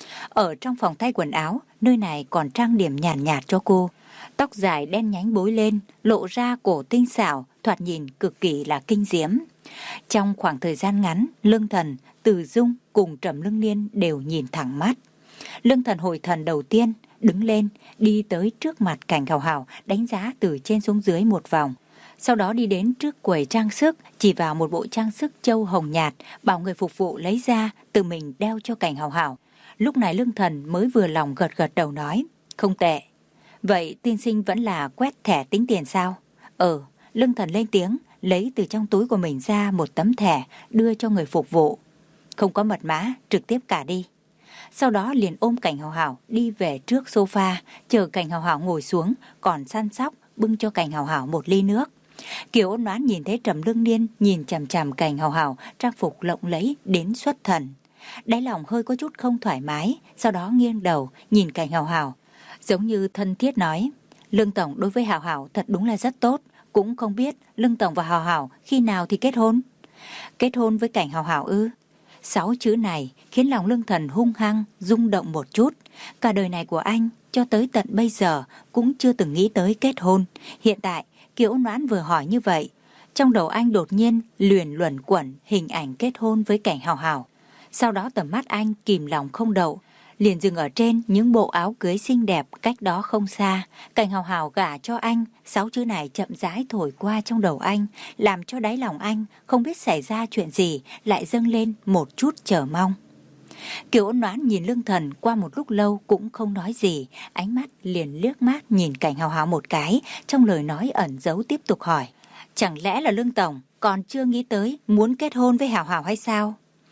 Ở trong phòng thay quần áo, nơi này còn trang điểm nhàn nhạt, nhạt cho cô. Tóc dài đen nhánh bối lên, lộ ra cổ tinh xảo, thoạt nhìn cực kỳ là kinh diễm. Trong khoảng thời gian ngắn, Lương Thần, Từ Dung cùng Trầm Lương Niên đều nhìn thẳng mắt. Lương Thần hồi thần đầu tiên, đứng lên, đi tới trước mặt Cảnh Hào Hào, đánh giá từ trên xuống dưới một vòng. Sau đó đi đến trước quầy trang sức, chỉ vào một bộ trang sức châu hồng nhạt, bảo người phục vụ lấy ra, tự mình đeo cho Cảnh Hào Hào. Lúc này Lương Thần mới vừa lòng gật gật đầu nói: Không tệ. Vậy tiên sinh vẫn là quét thẻ tính tiền sao? Ừ. Lương Thần lên tiếng, lấy từ trong túi của mình ra một tấm thẻ, đưa cho người phục vụ. Không có mật mã, trực tiếp cả đi. Sau đó liền ôm Cảnh Hào Hào đi về trước sofa, chờ Cảnh Hào Hào ngồi xuống, còn săn sóc bưng cho Cảnh Hào Hào một ly nước. Kiều Ôn Noãn nhìn thấy Trầm Lương Niên nhìn chằm chằm Cảnh Hào Hào trang phục lộng lẫy đến xuất thần, đáy lòng hơi có chút không thoải mái, sau đó nghiêng đầu nhìn Cảnh Hào Hào, giống như thân thiết nói: Lương tổng đối với Hào Hào thật đúng là rất tốt, cũng không biết Lương tổng và Hào Hào khi nào thì kết hôn. Kết hôn với Cảnh Hào Hào ư? Sáu chữ này khiến lòng Lương Thần hung hăng rung động một chút. Cả đời này của anh cho tới tận bây giờ cũng chưa từng nghĩ tới kết hôn. Hiện tại Kiều Ôn Noãn vừa hỏi như vậy, trong đầu anh đột nhiên luyện luẩn quẩn hình ảnh kết hôn với Cảnh Hào Hào. Sau đó tầm mắt anh kìm lòng không đậu, liền dừng ở trên những bộ áo cưới xinh đẹp cách đó không xa. Cảnh Hào Hào gả cho anh, sáu chữ này chậm rãi thổi qua trong đầu anh, làm cho đáy lòng anh không biết xảy ra chuyện gì, lại dâng lên một chút chờ mong. Kiều Ôn Noãn nhìn Lương Thần qua một lúc lâu cũng không nói gì, ánh mắt liền liếc mắt nhìn Cảnh Hào Hào một cái, trong lời nói ẩn giấu tiếp tục hỏi: Chẳng lẽ là Lương tổng còn chưa nghĩ tới muốn kết hôn với Hào Hào hay sao?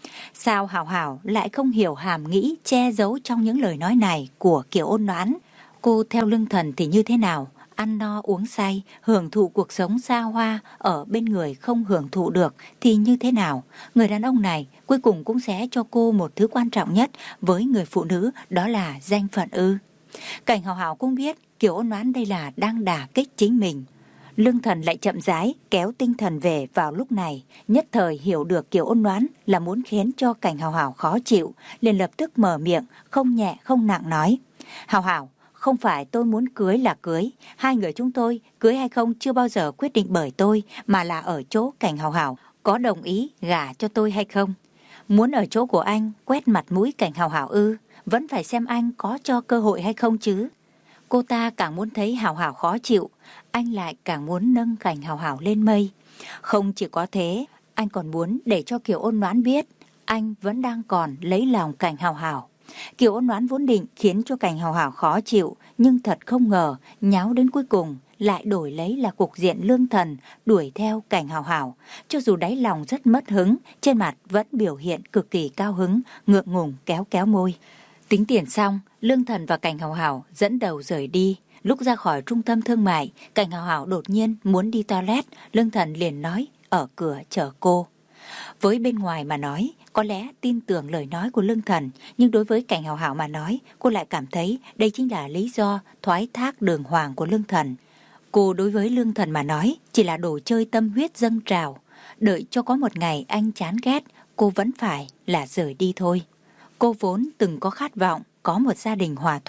Sao Hào Hào lại không hiểu hàm nghĩ che giấu trong những lời nói này của Kiều Ôn Noãn? Cô theo Lương Thần thì như thế nào? Ăn no uống say, hưởng thụ cuộc sống xa hoa, ở bên người không hưởng thụ được thì như thế nào? Người đàn ông này cuối cùng cũng sẽ cho cô một thứ quan trọng nhất với người phụ nữ, đó là danh phận ư? Cảnh Hào Hào cũng biết Kiều Ôn Noãn đây là đang đả kích chính mình. Lương Thần lại chậm rãi kéo tinh thần về vào lúc này, nhất thời hiểu được Kiều Ôn Noãn là muốn khiến cho Cảnh Hào Hào khó chịu, liền lập tức mở miệng, không nhẹ không nặng nói: Hào Hào, không phải tôi muốn cưới là cưới, hai người chúng tôi cưới hay không chưa bao giờ quyết định bởi tôi, mà là ở chỗ Cảnh Hào Hào có đồng ý gả cho tôi hay không. Muốn ở chỗ của anh quét mặt mũi Cảnh Hào Hào ư? Vẫn phải xem anh có cho cơ hội hay không chứ. Cô ta càng muốn thấy Hào Hào khó chịu, anh lại càng muốn nâng Cảnh Hào Hào lên mây. Không chỉ có thế, anh còn muốn để cho Kiều Ôn Noãn biết anh vẫn đang còn lấy lòng Cảnh Hào Hào. Kiều Ôn Noãn vốn định khiến cho Cảnh Hào Hào khó chịu, nhưng thật không ngờ nháo đến cuối cùng lại đổi lấy là cục diện Lương Thần đuổi theo Cảnh Hào Hào. Cho dù đáy lòng rất mất hứng, trên mặt vẫn biểu hiện cực kỳ cao hứng, ngượng ngùng kéo kéo môi. Tính tiền xong, Lương Thần và Cảnh Hào Hào dẫn đầu rời đi. Lúc ra khỏi trung tâm thương mại, Cảnh Hào Hào đột nhiên muốn đi toilet, Lương Thần liền nói ở cửa chờ cô. Với bên ngoài mà nói, có lẽ tin tưởng lời nói của Lương Thần, nhưng đối với Cảnh Hào Hào mà nói, cô lại cảm thấy đây chính là lý do thoái thác đường hoàng của Lương Thần. Cô đối với Lương Thần mà nói chỉ là đồ chơi tâm huyết dâng trào, đợi cho có một ngày anh chán ghét, cô vẫn phải là rời đi thôi. Cô vốn từng có khát vọng có một gia đình hòa thuận,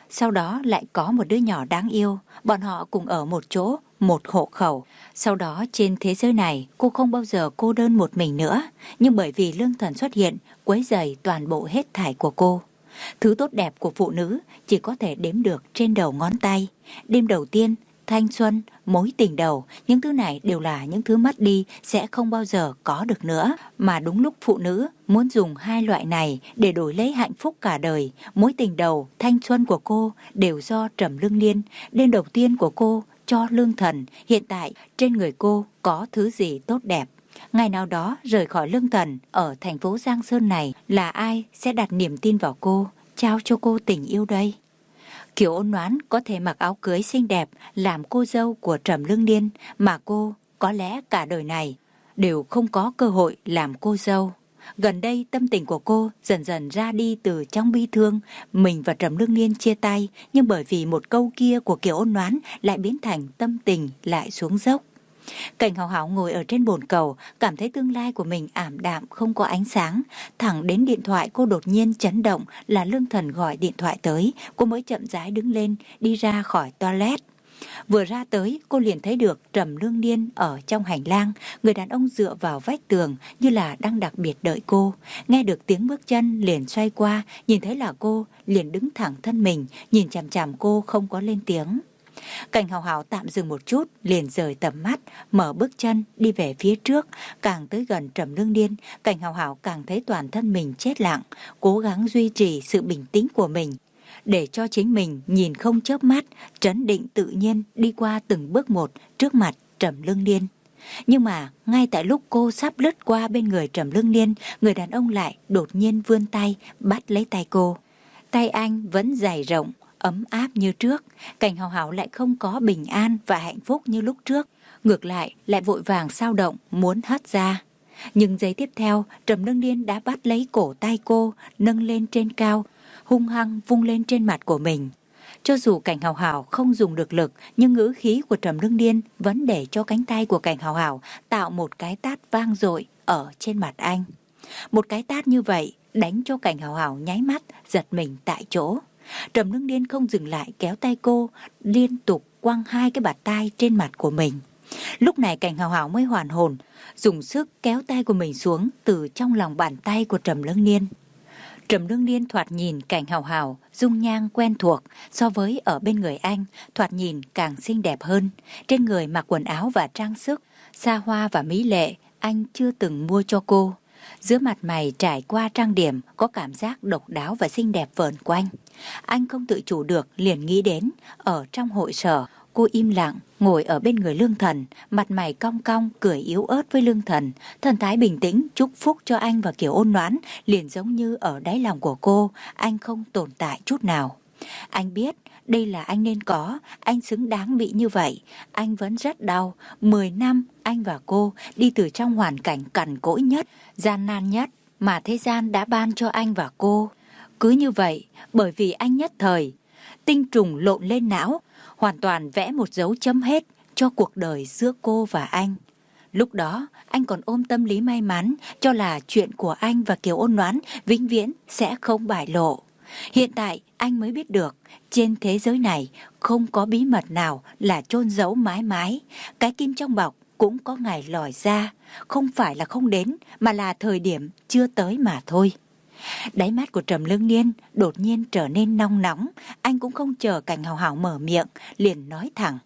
Sau đó lại có một đứa nhỏ đáng yêu. Bọn họ cùng ở một chỗ, một hộ khẩu. Sau đó trên thế giới này cô không bao giờ cô đơn một mình nữa. Nhưng bởi vì Lương Thần xuất hiện, quấy rầy toàn bộ hết thảy của cô. Thứ tốt đẹp của phụ nữ chỉ có thể đếm được trên đầu ngón tay. Đêm đầu tiên, thanh xuân, mối tình đầu, những thứ này đều là những thứ mất đi, sẽ không bao giờ có được nữa. Mà đúng lúc phụ nữ muốn dùng hai loại này để đổi lấy hạnh phúc cả đời, mối tình đầu, thanh xuân của cô đều do Trầm Lương Liên. Đêm đầu tiên của cô cho Lương Thần, hiện tại trên người cô có thứ gì tốt đẹp. Ngày nào đó rời khỏi Lương Thần, ở thành phố Giang Sơn này, là ai sẽ đặt niềm tin vào cô, trao cho cô tình yêu đây? Kiều Ôn Noãn có thể mặc áo cưới xinh đẹp làm cô dâu của Trầm Lương Liên, mà cô có lẽ cả đời này đều không có cơ hội làm cô dâu. Gần đây tâm tình của cô dần dần ra đi từ trong bi thương. Mình và Trầm Lương Liên chia tay, nhưng bởi vì một câu kia của Kiều Ôn Noãn lại biến thành tâm tình lại xuống dốc. Cảnh Hào Hào ngồi ở trên bồn cầu, cảm thấy tương lai của mình ảm đạm không có ánh sáng. Thẳng đến điện thoại cô đột nhiên chấn động, là Lương Thần gọi điện thoại tới. Cô mới chậm rãi đứng lên, đi ra khỏi toilet. Vừa ra tới, cô liền thấy được Trầm Lương Liên ở trong hành lang. Người đàn ông dựa vào vách tường như là đang đặc biệt đợi cô. Nghe được tiếng bước chân liền xoay qua, nhìn thấy là cô liền đứng thẳng thân mình, nhìn chằm chằm cô không có lên tiếng. Cảnh Hào Hào tạm dừng một chút, liền rời tầm mắt, mở bước chân đi về phía trước. Càng tới gần Trầm Lương Liên, Cảnh Hào Hào càng thấy toàn thân mình chết lặng, cố gắng duy trì sự bình tĩnh của mình, để cho chính mình nhìn không chớp mắt, trấn định tự nhiên đi qua từng bước một trước mặt Trầm Lương Liên. Nhưng mà ngay tại lúc cô sắp lướt qua bên người Trầm Lương Liên, người đàn ông lại đột nhiên vươn tay bắt lấy tay cô. Tay anh vẫn dày rộng, ấm áp như trước. Cảnh Hào Hào lại không có bình an và hạnh phúc như lúc trước, ngược lại lại vội vàng xao động muốn hất ra. Nhưng giây tiếp theo, Trầm Lương Liên đã bắt lấy cổ tay cô, nâng lên trên cao, hung hăng vung lên trên mặt của mình. Cho dù Cảnh Hào Hào không dùng được lực, nhưng ngữ khí của Trầm Lương Liên vẫn để cho cánh tay của Cảnh Hào Hào tạo một cái tát vang dội ở trên mặt anh. Một cái tát như vậy đánh cho Cảnh Hào Hào nháy mắt giật mình tại chỗ. Trầm Lương Liên không dừng lại, kéo tay cô, liên tục quăng hai cái bạt tai trên mặt của mình. Lúc này Cảnh Hào Hào mới hoàn hồn, dùng sức kéo tay của mình xuống từ trong lòng bàn tay của Trầm Lương Liên. Trầm Lương Liên thoạt nhìn Cảnh Hào Hào dung nhan quen thuộc, so với ở bên người anh thoạt nhìn càng xinh đẹp hơn. Trên người mặc quần áo và trang sức xa hoa và mỹ lệ anh chưa từng mua cho cô. Giữa mặt mày trải qua trang điểm có cảm giác độc đáo và xinh đẹp vờn quanh. Anh không tự chủ được liền nghĩ đến ở trong hội sở, cô im lặng ngồi ở bên người Lương Thần, mặt mày cong cong cười yếu ớt với Lương Thần, thần thái bình tĩnh chúc phúc cho anh và Kiều Ôn Noãn, liền giống như ở đáy lòng của cô anh không tồn tại chút nào. Anh biết đây là anh nên có, anh xứng đáng bị như vậy. Anh vẫn rất đau. Mười năm anh và cô đi từ trong hoàn cảnh cằn cỗi nhất, gian nan nhất mà thế gian đã ban cho anh và cô. Cứ như vậy, bởi vì anh nhất thời tinh trùng lộn lên não, hoàn toàn vẽ một dấu chấm hết cho cuộc đời giữa cô và anh. Lúc đó anh còn ôm tâm lý may mắn, cho là chuyện của anh và Kiều Ôn Noãn vĩnh viễn sẽ không bại lộ. Hiện tại anh mới biết được, trên thế giới này không có bí mật nào là chôn giấu mãi mãi. Cái kim trong bọc cũng có ngày lòi ra, không phải là không đến, mà là thời điểm chưa tới mà thôi. Đáy mắt của Trầm Lương Liên đột nhiên trở nên nóng nóng. Anh cũng không chờ Cảnh Hào Hào mở miệng, liền nói thẳng: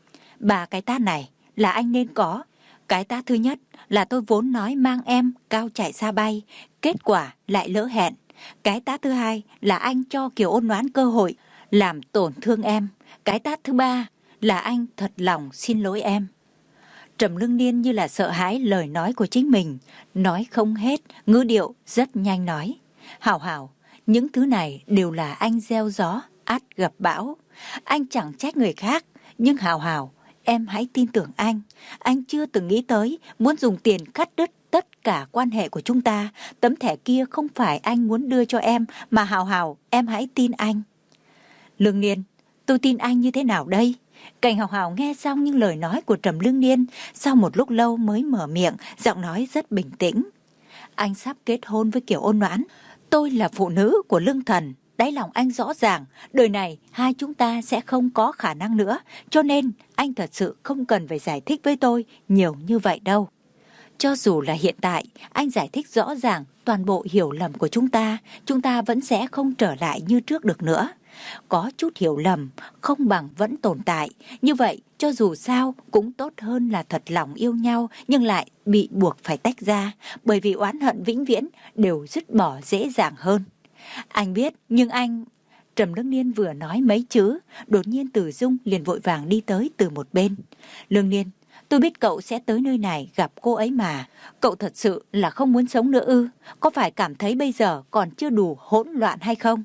Ba cái tát này là anh nên có. Cái tát thứ nhất là tôi vốn nói mang em cao chạy xa bay, kết quả lại lỡ hẹn. Cái tát thứ hai là anh cho Kiều Ôn Noãn cơ hội làm tổn thương em. Cái tát thứ ba là anh thật lòng xin lỗi em. Trầm Lương Liên như là sợ hãi lời nói của chính mình, nói không hết, ngữ điệu rất nhanh nói: Hào Hào, những thứ này đều là anh gieo gió, ắt gặp bão. Anh chẳng trách người khác, nhưng Hào Hào, em hãy tin tưởng anh. Anh chưa từng nghĩ tới muốn dùng tiền cắt đứt tất cả quan hệ của chúng ta. Tấm thẻ kia không phải anh muốn đưa cho em, mà Hào Hào, em hãy tin anh. Lương Liên, tôi tin anh như thế nào đây? Cảnh Hào Hào nghe xong những lời nói của Trầm Lương Liên, sau một lúc lâu mới mở miệng, giọng nói rất bình tĩnh. Anh sắp kết hôn với Kiều Ôn Noãn. Tôi là phụ nữ của Lương Thần, đáy lòng anh rõ ràng, đời này hai chúng ta sẽ không có khả năng nữa, cho nên anh thật sự không cần phải giải thích với tôi nhiều như vậy đâu. Cho dù là hiện tại, anh giải thích rõ ràng toàn bộ hiểu lầm của chúng ta, chúng ta vẫn sẽ không trở lại như trước được nữa. Có chút hiểu lầm, không bằng vẫn tồn tại. Như vậy, cho dù sao cũng tốt hơn là thật lòng yêu nhau nhưng lại bị buộc phải tách ra, bởi vì oán hận vĩnh viễn đều dứt bỏ dễ dàng hơn. Anh biết, nhưng anh... Trầm Lương Niên vừa nói mấy chữ, đột nhiên Tử Dung liền vội vàng đi tới từ một bên. Lương Niên, tôi biết cậu sẽ tới nơi này gặp cô ấy mà. Cậu thật sự là không muốn sống nữa ư? Có phải cảm thấy bây giờ còn chưa đủ hỗn loạn hay không?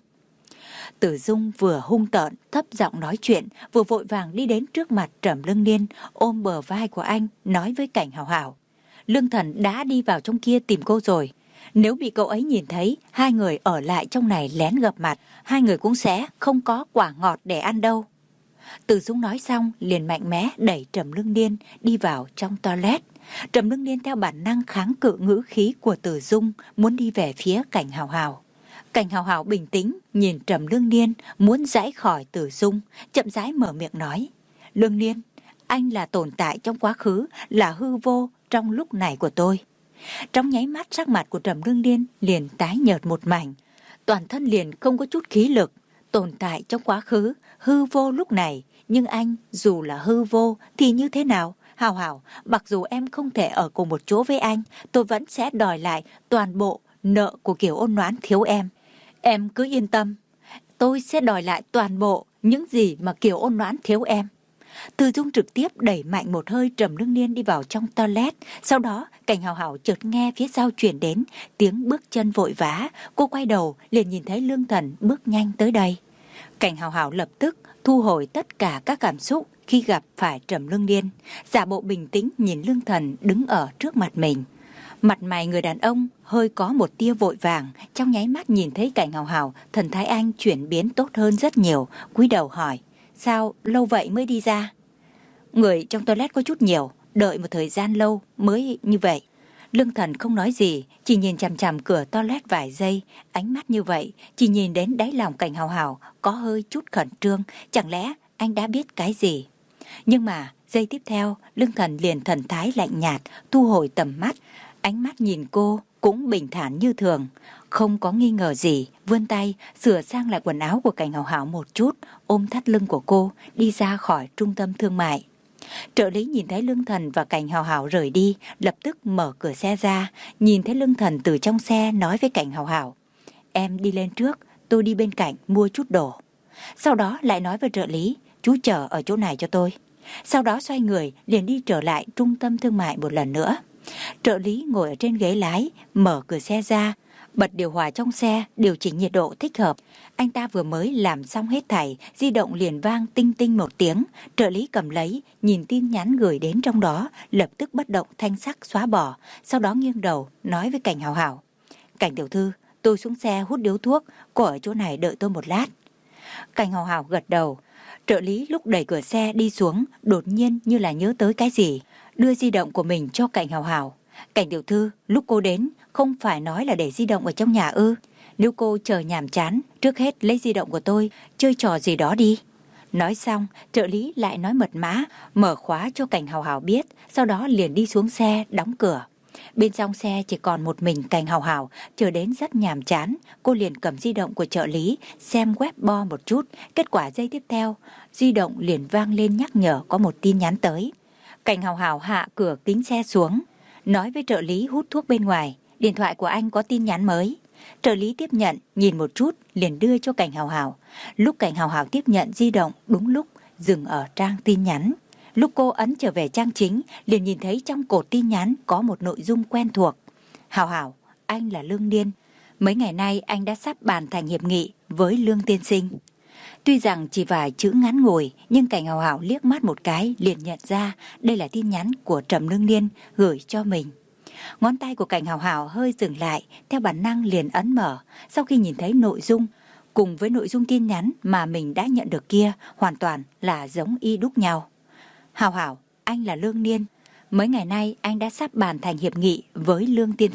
Tử Dung vừa hung tợn, thấp giọng nói chuyện, vừa vội vàng đi đến trước mặt Trầm Lương Niên, ôm bờ vai của anh, nói với Cảnh Hào Hào. Lương Thần đã đi vào trong kia tìm cô rồi. Nếu bị cậu ấy nhìn thấy, hai người ở lại trong này lén gặp mặt, hai người cũng sẽ không có quả ngọt để ăn đâu. Tử Dung nói xong, liền mạnh mẽ đẩy Trầm Lương Niên đi vào trong toilet. Trầm Lương Niên theo bản năng kháng cự ngữ khí của Tử Dung, muốn đi về phía Cảnh Hào Hào. Cảnh Hào Hào bình tĩnh nhìn Trầm Lương Niên, muốn giãy khỏi Tử Dung, chậm rãi mở miệng nói: Lương Niên, anh là tồn tại trong quá khứ, là hư vô trong lúc này của tôi. Trong nháy mắt, sắc mặt của Trầm Lương Niên liền tái nhợt một mảnh, toàn thân liền không có chút khí lực. Tồn tại trong quá khứ, hư vô lúc này, nhưng anh dù là hư vô thì như thế nào? Hào Hào, mặc dù em không thể ở cùng một chỗ với anh, tôi vẫn sẽ đòi lại toàn bộ nợ của Kiều Ôn Noãn thiếu em. Em cứ yên tâm, tôi sẽ đòi lại toàn bộ những gì mà Kiều Ôn Noãn thiếu em. Từ Dung trực tiếp đẩy mạnh một hơi Trầm Lương Niên đi vào trong toilet. Sau đó Cảnh Hào Hào chợt nghe phía sau chuyển đến tiếng bước chân vội vã. Cô quay đầu liền nhìn thấy Lương Thần bước nhanh tới đây. Cảnh Hào Hào lập tức thu hồi tất cả các cảm xúc khi gặp phải Trầm Lương Niên, giả bộ bình tĩnh nhìn Lương Thần đứng ở trước mặt mình. Mặt mày người đàn ông hơi có một tia vội vàng, trong nháy mắt nhìn thấy Cảnh Hào Hào, thần thái anh chuyển biến tốt hơn rất nhiều, cúi đầu hỏi: Sao lâu vậy mới đi ra? Người trong toilet có chút nhiều, đợi một thời gian lâu mới như vậy. Lương Thần không nói gì, chỉ nhìn chằm chằm cửa toilet vài giây, ánh mắt như vậy, chỉ nhìn đến đáy lòng Cảnh Hào Hào có hơi chút khẩn trương, chẳng lẽ anh đã biết cái gì? Nhưng mà giây tiếp theo, Lương Thần liền thần thái lạnh nhạt, thu hồi tầm mắt, ánh mắt nhìn cô cũng bình thản như thường, không có nghi ngờ gì, vươn tay sửa sang lại quần áo của Cảnh Hào Hào một chút, ôm thắt lưng của cô đi ra khỏi trung tâm thương mại. Trợ lý nhìn thấy Lương Thần và Cảnh Hào Hào rời đi, lập tức mở cửa xe ra, nhìn thấy Lương Thần từ trong xe nói với Cảnh Hào Hào: Em đi lên trước, tôi đi bên cạnh mua chút đồ. Sau đó lại nói với trợ lý: Chú chờ ở chỗ này cho tôi. Sau đó xoay người liền đi trở lại trung tâm thương mại một lần nữa. Trợ lý ngồi ở trên ghế lái, mở cửa xe ra, bật điều hòa trong xe, điều chỉnh nhiệt độ thích hợp. Anh ta vừa mới làm xong hết thảy, di động liền vang tinh tinh một tiếng. Trợ lý cầm lấy, nhìn tin nhắn gửi đến trong đó, lập tức bất động thanh sắc xóa bỏ. Sau đó nghiêng đầu nói với Cảnh Hào Hào: Cảnh tiểu thư, tôi xuống xe hút điếu thuốc, cô ở chỗ này đợi tôi một lát. Cảnh Hào Hào gật đầu. Trợ lý lúc đẩy cửa xe đi xuống, đột nhiên như là nhớ tới cái gì, đưa di động của mình cho Cảnh Hào Hào. Cảnh tiểu thư, lúc cô đến không phải nói là để di động ở trong nhà ư? Nếu cô chờ nhàm chán, trước hết lấy di động của tôi, chơi trò gì đó đi. Nói xong, trợ lý lại nói mật mã, mở khóa cho Cảnh Hào Hào biết, sau đó liền đi xuống xe, đóng cửa. Bên trong xe chỉ còn một mình Cảnh Hào Hào, chờ đến rất nhàm chán, cô liền cầm di động của trợ lý, xem web bo một chút, kết quả giây tiếp theo, di động liền vang lên nhắc nhở có một tin nhắn tới. Cảnh Hào Hào hạ cửa kính xe xuống, nói với trợ lý hút thuốc bên ngoài: Điện thoại của anh có tin nhắn mới. Trợ lý tiếp nhận, nhìn một chút, liền đưa cho Cảnh Hào Hào. Lúc Cảnh Hào Hào tiếp nhận di động, đúng lúc dừng ở trang tin nhắn. Lúc cô ấn trở về trang chính, liền nhìn thấy trong cột tin nhắn có một nội dung quen thuộc: Hào Hào, anh là Lương Niên. Mấy ngày nay anh đã sắp bàn thành hiệp nghị với Lương tiên sinh. Tuy rằng chỉ vài chữ ngắn ngủi, nhưng Cảnh Hào Hào liếc mắt một cái liền nhận ra đây là tin nhắn của Trầm Lương Niên gửi cho mình. Ngón tay của Cảnh Hào Hào hơi dừng lại, theo bản năng liền ấn mở. Sau khi nhìn thấy nội dung, cùng với nội dung tin nhắn mà mình đã nhận được kia, hoàn toàn là giống y đúc nhau. Hào Hào, anh là Lương Niên. Mấy ngày nay anh đã sắp bàn thành hiệp nghị với Lương tiên sinh.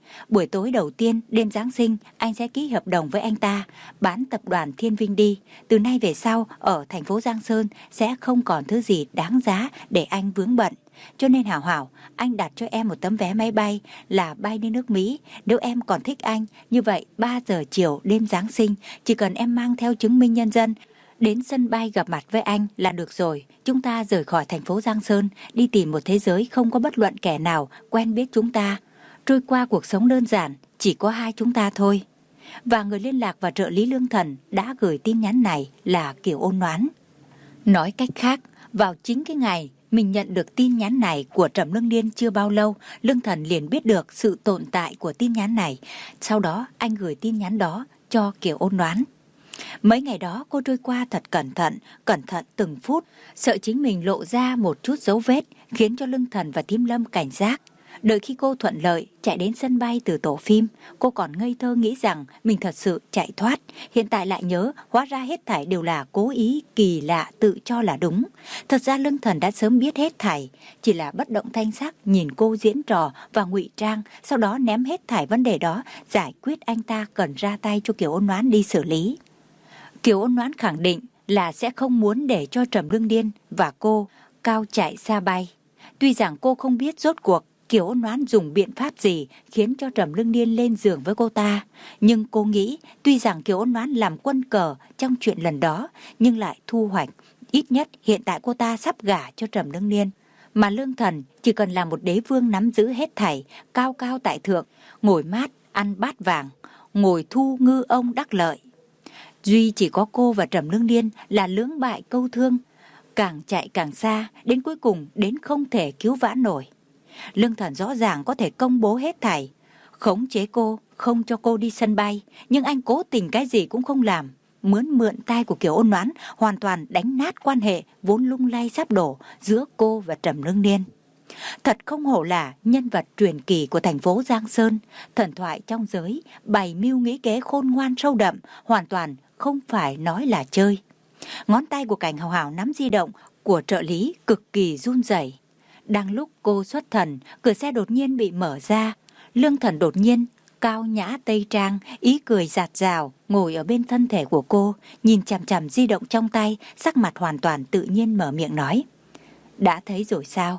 Buổi tối đầu tiên đêm Giáng sinh, anh sẽ ký hợp đồng với anh ta, bán tập đoàn Thiên Vinh đi. Từ nay về sau, ở thành phố Giang Sơn sẽ không còn thứ gì đáng giá để anh vướng bận. Cho nên Hảo Hảo, anh đặt cho em một tấm vé máy bay là bay đi nước Mỹ. Nếu em còn thích anh, như vậy ba giờ chiều đêm Giáng sinh, chỉ cần em mang theo chứng minh nhân dân đến sân bay gặp mặt với anh là được rồi. Chúng ta rời khỏi thành phố Giang Sơn, đi tìm một thế giới không có bất luận kẻ nào quen biết chúng ta. Trôi qua cuộc sống đơn giản, chỉ có hai chúng ta thôi. Và người liên lạc và trợ lý Lương Thần đã gửi tin nhắn này là Kiều Ôn Noãn. Nói cách khác, vào chính cái ngày mình nhận được tin nhắn này của Trầm Lương Điên chưa bao lâu, Lương Thần liền biết được sự tồn tại của tin nhắn này. Sau đó anh gửi tin nhắn đó cho Kiều Ôn Noãn. Mấy ngày đó cô trôi qua thật cẩn thận, cẩn thận từng phút, sợ chính mình lộ ra một chút dấu vết, khiến cho Lương Thần và Thím Lâm cảnh giác. Đợi khi cô thuận lợi chạy đến sân bay từ tổ phim, cô còn ngây thơ nghĩ rằng mình thật sự chạy thoát. Hiện tại lại nhớ, hóa ra hết thảy đều là cố ý, kỳ lạ, tự cho là đúng. Thật ra Lương Thần đã sớm biết hết thảy, chỉ là bất động thanh sắc nhìn cô diễn trò và ngụy trang, sau đó ném hết thảy vấn đề đó, giải quyết anh ta cần ra tay cho Kiều Ôn Noãn đi xử lý. Kiều Ôn Noãn khẳng định là sẽ không muốn để cho Trầm Lương Điên và cô cao chạy xa bay. Tuy rằng cô không biết rốt cuộc Kiều Ôn Noãn dùng biện pháp gì khiến cho Trầm Lương Điên lên giường với cô ta, nhưng cô nghĩ tuy rằng Kiều Ôn Noãn làm quân cờ trong chuyện lần đó, nhưng lại thu hoạch. Ít nhất hiện tại cô ta sắp gả cho Trầm Lương Điên, mà Lương Thần chỉ cần là một đế vương nắm giữ hết thảy, cao cao tại thượng, ngồi mát ăn bát vàng, ngồi thu ngư ông đắc lợi. Duy chỉ có cô và Trầm Lương Điên là lưỡng bại câu thương, càng chạy càng xa, đến cuối cùng đến không thể cứu vãn nổi. Lương Thần rõ ràng có thể công bố hết thảy, khống chế cô, không cho cô đi sân bay, nhưng anh cố tình cái gì cũng không làm, mướn mượn tai của Kiều Ôn Noãn, hoàn toàn đánh nát quan hệ vốn lung lay sắp đổ giữa cô và Trầm Lương Điên. Thật không hổ là nhân vật truyền kỳ của thành phố Giang Sơn, thần thoại trong giới, bày mưu nghĩ kế khôn ngoan sâu đậm, hoàn toàn không phải nói là chơi. Ngón tay của Cảnh Hào Hào nắm di động của trợ lý cực kỳ run rẩy. Đang lúc cô xuất thần, cửa xe đột nhiên bị mở ra. Lương Thần đột nhiên cao nhã tây trang, ý cười dạt dào, ngồi ở bên thân thể của cô, nhìn chằm chằm di động trong tay, sắc mặt hoàn toàn tự nhiên mở miệng nói. Đã thấy rồi sao?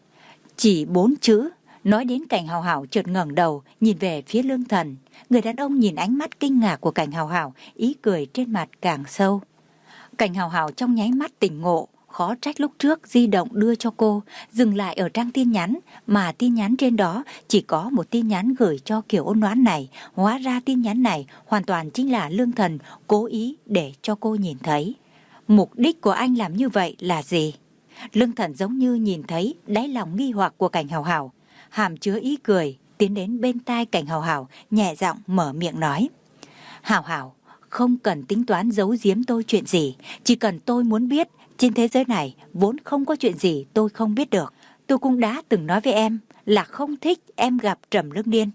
Chỉ bốn chữ. Nói đến Cảnh Hào Hào chợt ngẩng đầu, nhìn về phía Lương Thần. Người đàn ông nhìn ánh mắt kinh ngạc của Cảnh Hào Hào, ý cười trên mặt càng sâu. Cảnh Hào Hào trong nháy mắt tỉnh ngộ, khó trách lúc trước di động đưa cho cô, dừng lại ở trang tin nhắn, mà tin nhắn trên đó chỉ có một tin nhắn gửi cho Kiều Ôn Noãn này. Hóa ra tin nhắn này hoàn toàn chính là Lương Thần cố ý để cho cô nhìn thấy. Mục đích của anh làm như vậy là gì? Lương Thần giống như nhìn thấy đáy lòng nghi hoặc của Cảnh Hào Hào, hàm chứa ý cười, tiến đến bên tai Cảnh Hào Hào, nhẹ giọng mở miệng nói. Hào Hào, không cần tính toán giấu giếm tôi chuyện gì, chỉ cần tôi muốn biết, trên thế giới này vốn không có chuyện gì tôi không biết được. Tôi cũng đã từng nói với em là không thích em gặp Trầm Lương Điên.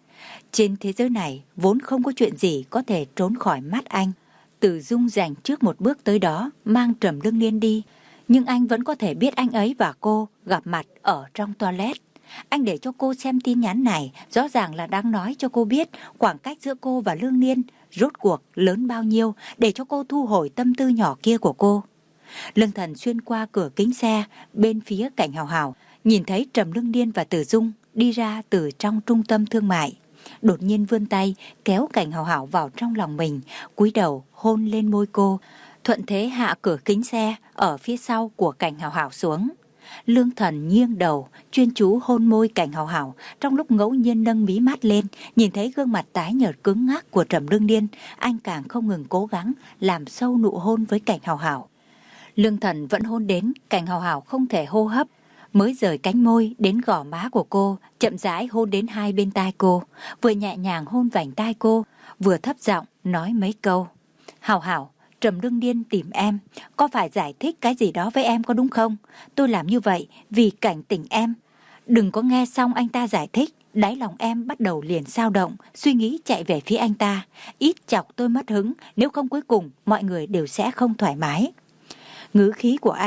Trên thế giới này vốn không có chuyện gì có thể trốn khỏi mắt anh. Từ Dung dành trước một bước tới đó, mang Trầm Lương Điên đi, nhưng anh vẫn có thể biết anh ấy và cô gặp mặt ở trong toilet. Anh để cho cô xem tin nhắn này, rõ ràng là đang nói cho cô biết khoảng cách giữa cô và Lương Điên rốt cuộc lớn bao nhiêu, để cho cô thu hồi tâm tư nhỏ kia của cô. Lương Thần xuyên qua cửa kính xe bên phía Cảnh Hào Hào, nhìn thấy Trầm Lương Điên và Từ Dung đi ra từ trong trung tâm thương mại. Đột nhiên vươn tay kéo Cảnh Hào Hào vào trong lòng mình, cúi đầu hôn lên môi cô, thuận thế hạ cửa kính xe ở phía sau của Cảnh Hào Hào xuống. Lương Thần nghiêng đầu, chuyên chú hôn môi Cảnh Hào Hào, trong lúc ngẫu nhiên nâng mí mắt lên, nhìn thấy gương mặt tái nhợt cứng ngắc của Trầm Lương Điên, anh càng không ngừng cố gắng làm sâu nụ hôn với Cảnh Hào Hào. Lương Thần vẫn hôn đến Cảnh Hào Hào không thể hô hấp, mới rời cánh môi đến gò má của cô, chậm rãi hôn đến hai bên tai cô, vừa nhẹ nhàng hôn vành tai cô, vừa thấp giọng nói mấy câu. Hào Hào, Trầm Lương Điên tìm em, có phải giải thích cái gì đó với em có đúng không? Tôi làm như vậy vì cảnh tỉnh em. Đừng có nghe xong anh ta giải thích, đáy lòng em bắt đầu liền dao động, suy nghĩ chạy về phía anh ta. Ít chọc tôi mất hứng, nếu không cuối cùng mọi người đều sẽ không thoải mái. Ngữ khí của anh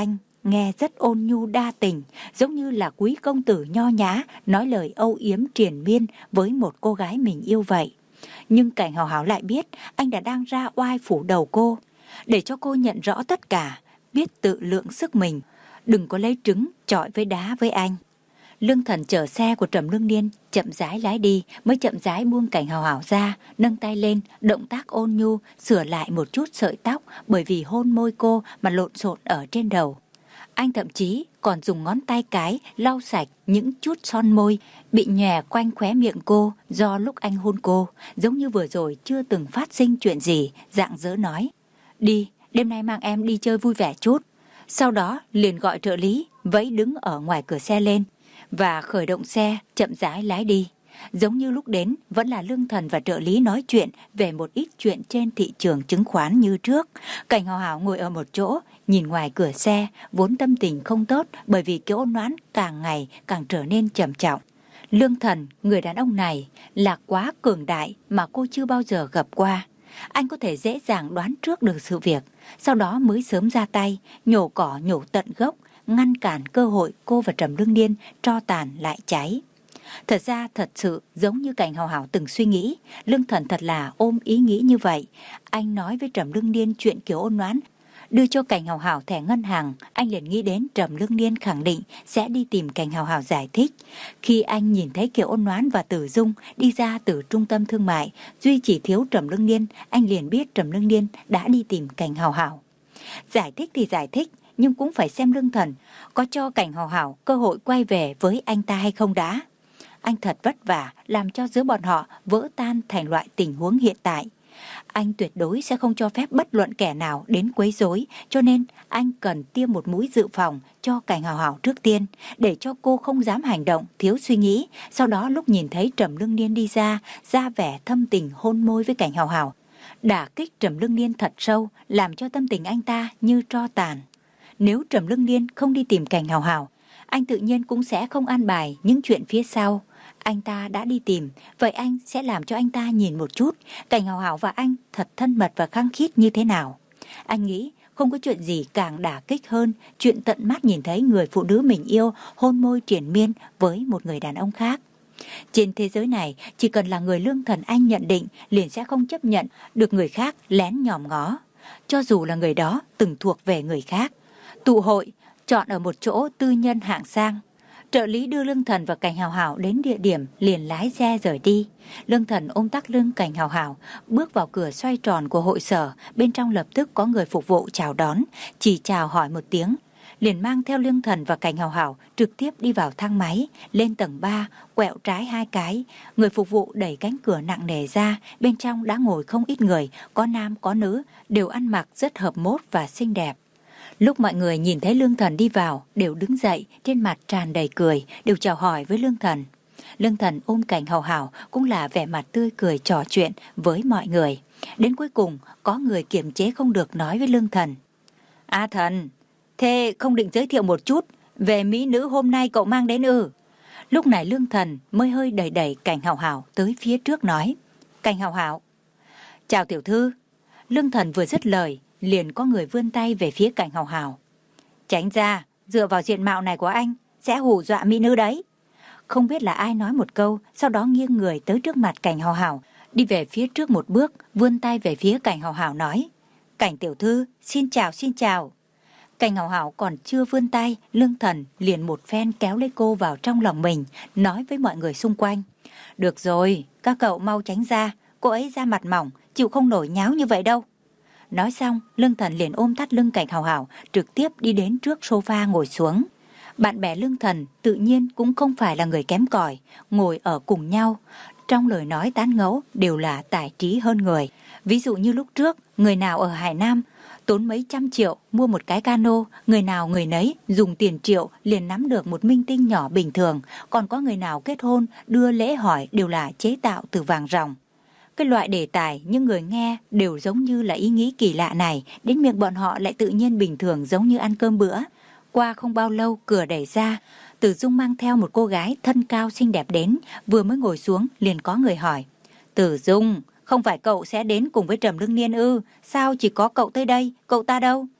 nghe rất ôn nhu đa tình, giống như là quý công tử nho nhã nói lời âu yếm triền miên với một cô gái mình yêu vậy. Nhưng Cảnh Hào Hào lại biết anh đã đang ra oai phủ đầu cô, để cho cô nhận rõ tất cả, biết tự lượng sức mình, đừng có lấy trứng chọi với đá với anh. Lương Thần chở xe của Trầm Lương Niên chậm rãi lái đi, mới chậm rãi buông Cảnh Hào Hào ra, nâng tay lên, động tác ôn nhu, sửa lại một chút sợi tóc bởi vì hôn môi cô mà lộn xộn ở trên đầu. Anh thậm chí còn dùng ngón tay cái lau sạch những chút son môi bị nhòe quanh khóe miệng cô do lúc anh hôn cô, giống như vừa rồi chưa từng phát sinh chuyện gì, rạng rỡ nói: "Đi, đêm nay mang em đi chơi vui vẻ chút." Sau đó liền gọi trợ lý vẫy đứng ở ngoài cửa xe lên và khởi động xe chậm rãi lái đi. Giống như lúc đến vẫn là Lương Thần và trợ lý nói chuyện về một ít chuyện trên thị trường chứng khoán như trước. Cảnh Hào Hào ngồi ở một chỗ nhìn ngoài cửa xe, vốn tâm tình không tốt bởi vì cái ôn oán càng ngày càng trở nên trầm trọng. Lương Thần, người đàn ông này là quá cường đại mà cô chưa bao giờ gặp qua. Anh có thể dễ dàng đoán trước được sự việc, sau đó mới sớm ra tay nhổ cỏ nhổ tận gốc, ngăn cản cơ hội cô và Trầm Lương Niên tro tàn lại cháy. Thật ra thật sự giống như Cảnh Hào Hào từng suy nghĩ, Lương Thần thật là ôm ý nghĩ như vậy. Anh nói với Trầm Lương Niên chuyện kiểu ôn oán, đưa cho Cảnh Hào Hào thẻ ngân hàng, anh liền nghĩ đến Trầm Lương Niên khẳng định sẽ đi tìm Cảnh Hào Hào giải thích. Khi anh nhìn thấy Kiều Ôn Oán và Tử Dung đi ra từ trung tâm thương mại, duy chỉ thiếu Trầm Lương Niên, anh liền biết Trầm Lương Niên đã đi tìm Cảnh Hào Hào. Giải thích thì giải thích, nhưng cũng phải xem Lương Thần có cho Cảnh Hào Hào cơ hội quay về với anh ta hay không đã. Anh thật vất vả làm cho giữa bọn họ vỡ tan thành loại tình huống hiện tại. Anh tuyệt đối sẽ không cho phép bất luận kẻ nào đến quấy rối, cho nên anh cần tiêm một mũi dự phòng cho Cảnh Hào Hào trước tiên, để cho cô không dám hành động thiếu suy nghĩ. Sau đó lúc nhìn thấy Trầm Lương Niên đi ra, ra vẻ thâm tình hôn môi với Cảnh Hào Hào, đả kích Trầm Lương Niên thật sâu, làm cho tâm tình anh ta như tro tàn. Nếu Trầm Lương Niên không đi tìm Cảnh Hào Hào, anh tự nhiên cũng sẽ không an bài những chuyện phía sau. Anh ta đã đi tìm, vậy anh sẽ làm cho anh ta nhìn một chút Cảnh Hào Hào và anh thật thân mật và khăng khít như thế nào. Anh nghĩ không có chuyện gì càng đả kích hơn chuyện tận mắt nhìn thấy người phụ nữ mình yêu hôn môi triền miên với một người đàn ông khác. Trên thế giới này, chỉ cần là người Lương Thần anh nhận định liền sẽ không chấp nhận được người khác lén nhòm ngó, cho dù là người đó từng thuộc về người khác. Tụ hội chọn ở một chỗ tư nhân hạng sang. Trợ lý đưa Lương Thần và Cảnh Hào Hào đến địa điểm liền lái xe rời đi. Lương Thần ôm tắc lưng Cảnh Hào Hào, bước vào cửa xoay tròn của hội sở. Bên trong lập tức có người phục vụ chào đón, chỉ chào hỏi một tiếng, liền mang theo Lương Thần và Cảnh Hào Hào trực tiếp đi vào thang máy, lên tầng ba, quẹo trái hai cái. Người phục vụ đẩy cánh cửa nặng nề ra, bên trong đã ngồi không ít người, có nam có nữ, đều ăn mặc rất hợp mốt và xinh đẹp. Lúc mọi người nhìn thấy Lương Thần đi vào, đều đứng dậy, trên mặt tràn đầy cười, đều chào hỏi với Lương Thần. Lương Thần ôm Cảnh Hào Hào cũng là vẻ mặt tươi cười trò chuyện với mọi người. Đến cuối cùng, có người kiềm chế không được nói với Lương Thần: "A Thần, thế không định giới thiệu một chút về mỹ nữ hôm nay cậu mang đến ư?" Lúc này Lương Thần mới hơi đẩy đẩy Cảnh Hào Hào tới phía trước nói: "Cảnh Hào Hào." "Chào tiểu thư." Lương Thần vừa dứt lời, liền có người vươn tay về phía Cảnh Hào Hào. "Tránh ra, dựa vào diện mạo này của anh sẽ hù dọa mỹ nữ đấy." Không biết là ai nói một câu, sau đó nghiêng người tới trước mặt Cảnh Hào Hào, đi về phía trước một bước, vươn tay về phía Cảnh Hào Hào nói: "Cảnh tiểu thư, xin chào xin chào." Cảnh Hào Hào còn chưa vươn tay, Lương Thần liền một phen kéo lấy cô vào trong lòng mình, nói với mọi người xung quanh: "Được rồi, các cậu mau tránh ra, cô ấy da mặt mỏng, chịu không nổi nháo như vậy đâu." Nói xong, Lương Thần liền ôm thắt lưng Cảnh Hào Hào, trực tiếp đi đến trước sofa ngồi xuống. Bạn bè Lương Thần tự nhiên cũng không phải là người kém cỏi, ngồi ở cùng nhau, trong lời nói tán gẫu đều là tài trí hơn người. Ví dụ như lúc trước, người nào ở Hải Nam tốn mấy trăm triệu mua một cái cano, người nào người nấy dùng tiền triệu liền nắm được một minh tinh nhỏ bình thường, còn có người nào kết hôn đưa lễ hỏi đều là chế tạo từ vàng ròng. Cái loại đề tài những người nghe đều giống như là ý nghĩ kỳ lạ này, đến miệng bọn họ lại tự nhiên bình thường giống như ăn cơm bữa. Qua không bao lâu, cửa đẩy ra, Tử Dung mang theo một cô gái thân cao xinh đẹp đến, vừa mới ngồi xuống liền có người hỏi: "Tử Dung, không phải cậu sẽ đến cùng với Trầm Lương Niên ư? Sao chỉ có cậu tới đây, cậu ta đâu?"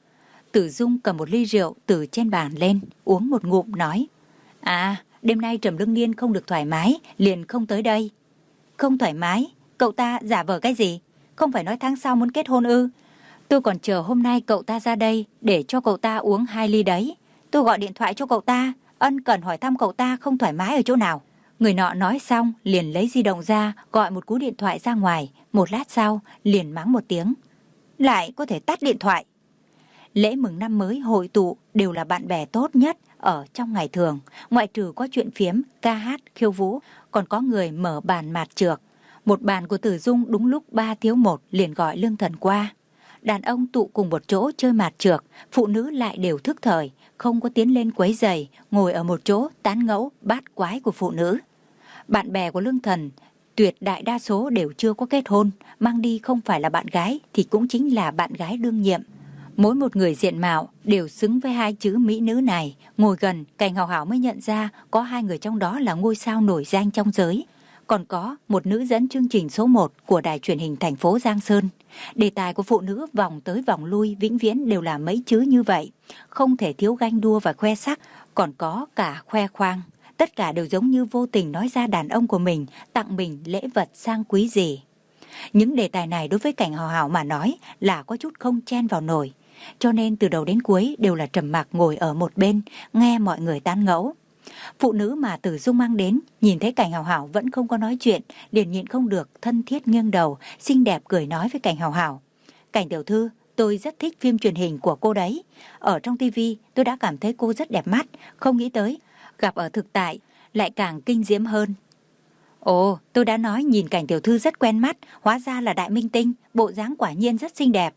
Tử Dung cầm một ly rượu từ trên bàn lên, uống một ngụm nói: À, đêm nay Trầm Lương Niên không được thoải mái, liền không tới đây. Không thoải mái? Cậu ta giả vờ cái gì? Không phải nói tháng sau muốn kết hôn ư? Tôi còn chờ hôm nay cậu ta ra đây để cho cậu ta uống hai ly đấy. Tôi gọi điện thoại cho cậu ta, ân cần hỏi thăm cậu ta không thoải mái ở chỗ nào. Người nọ nói xong liền lấy di động ra, gọi một cú điện thoại ra ngoài. Một lát sau liền mắng một tiếng: Lại có thể tắt điện thoại. Lễ mừng năm mới hội tụ đều là bạn bè tốt nhất ở trong ngày thường, ngoại trừ có chuyện phiếm, ca hát, khiêu vũ, còn có người mở bàn mạt trược. Một bàn của Tử Dung đúng lúc ba thiếu một liền gọi Lương Thần qua. Đàn ông tụ cùng một chỗ chơi mạt trược, phụ nữ lại đều thức thời, không có tiến lên quấy rầy, ngồi ở một chỗ tán ngẫu bát quái của phụ nữ. Bạn bè của Lương Thần tuyệt đại đa số đều chưa có kết hôn, mang đi không phải là bạn gái thì cũng chính là bạn gái đương nhiệm. Mỗi một người diện mạo đều xứng với hai chữ mỹ nữ này. Ngồi gần, Cảnh Hào Hào mới nhận ra có hai người trong đó là ngôi sao nổi danh trong giới. Còn có một nữ dẫn chương trình số một của đài truyền hình thành phố Giang Sơn. Đề tài của phụ nữ vòng tới vòng lui vĩnh viễn đều là mấy chữ như vậy. Không thể thiếu ganh đua và khoe sắc, còn có cả khoe khoang. Tất cả đều giống như vô tình nói ra đàn ông của mình tặng mình lễ vật sang quý gì. Những đề tài này đối với Cảnh Hào Hào mà nói là có chút không chen vào nổi. Cho nên từ đầu đến cuối đều là trầm mặc ngồi ở một bên, nghe mọi người tán ngẫu. Phụ nữ mà Tử Dung mang đến, nhìn thấy Cảnh Hào Hào vẫn không có nói chuyện, liền nhịn không được, thân thiết nghiêng đầu, xinh đẹp cười nói với Cảnh Hào Hào: Cảnh tiểu thư, tôi rất thích phim truyền hình của cô đấy. Ở trong tivi tôi đã cảm thấy cô rất đẹp mắt, không nghĩ tới gặp ở thực tại lại càng kinh diễm hơn. Ồ, tôi đã nói nhìn Cảnh tiểu thư rất quen mắt, hóa ra là đại minh tinh, bộ dáng quả nhiên rất xinh đẹp.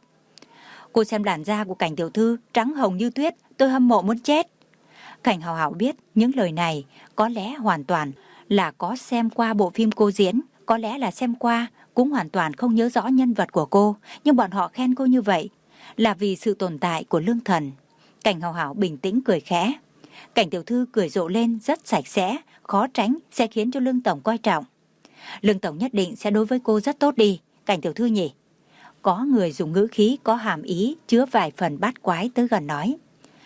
Cô xem làn da của Cảnh tiểu thư trắng hồng như tuyết, tôi hâm mộ muốn chết. Cảnh Hào Hào biết những lời này có lẽ hoàn toàn là có xem qua bộ phim cô diễn, có lẽ là xem qua, cũng hoàn toàn không nhớ rõ nhân vật của cô, nhưng bọn họ khen cô như vậy là vì sự tồn tại của Lương Thần. Cảnh Hào Hào bình tĩnh cười khẽ. Cảnh tiểu thư cười rộ lên rất sạch sẽ, khó tránh sẽ khiến cho Lương Tổng coi trọng. Lương Tổng nhất định sẽ đối với cô rất tốt đi, Cảnh tiểu thư nhỉ? Có người dùng ngữ khí có hàm ý chứa vài phần bát quái tới gần nói.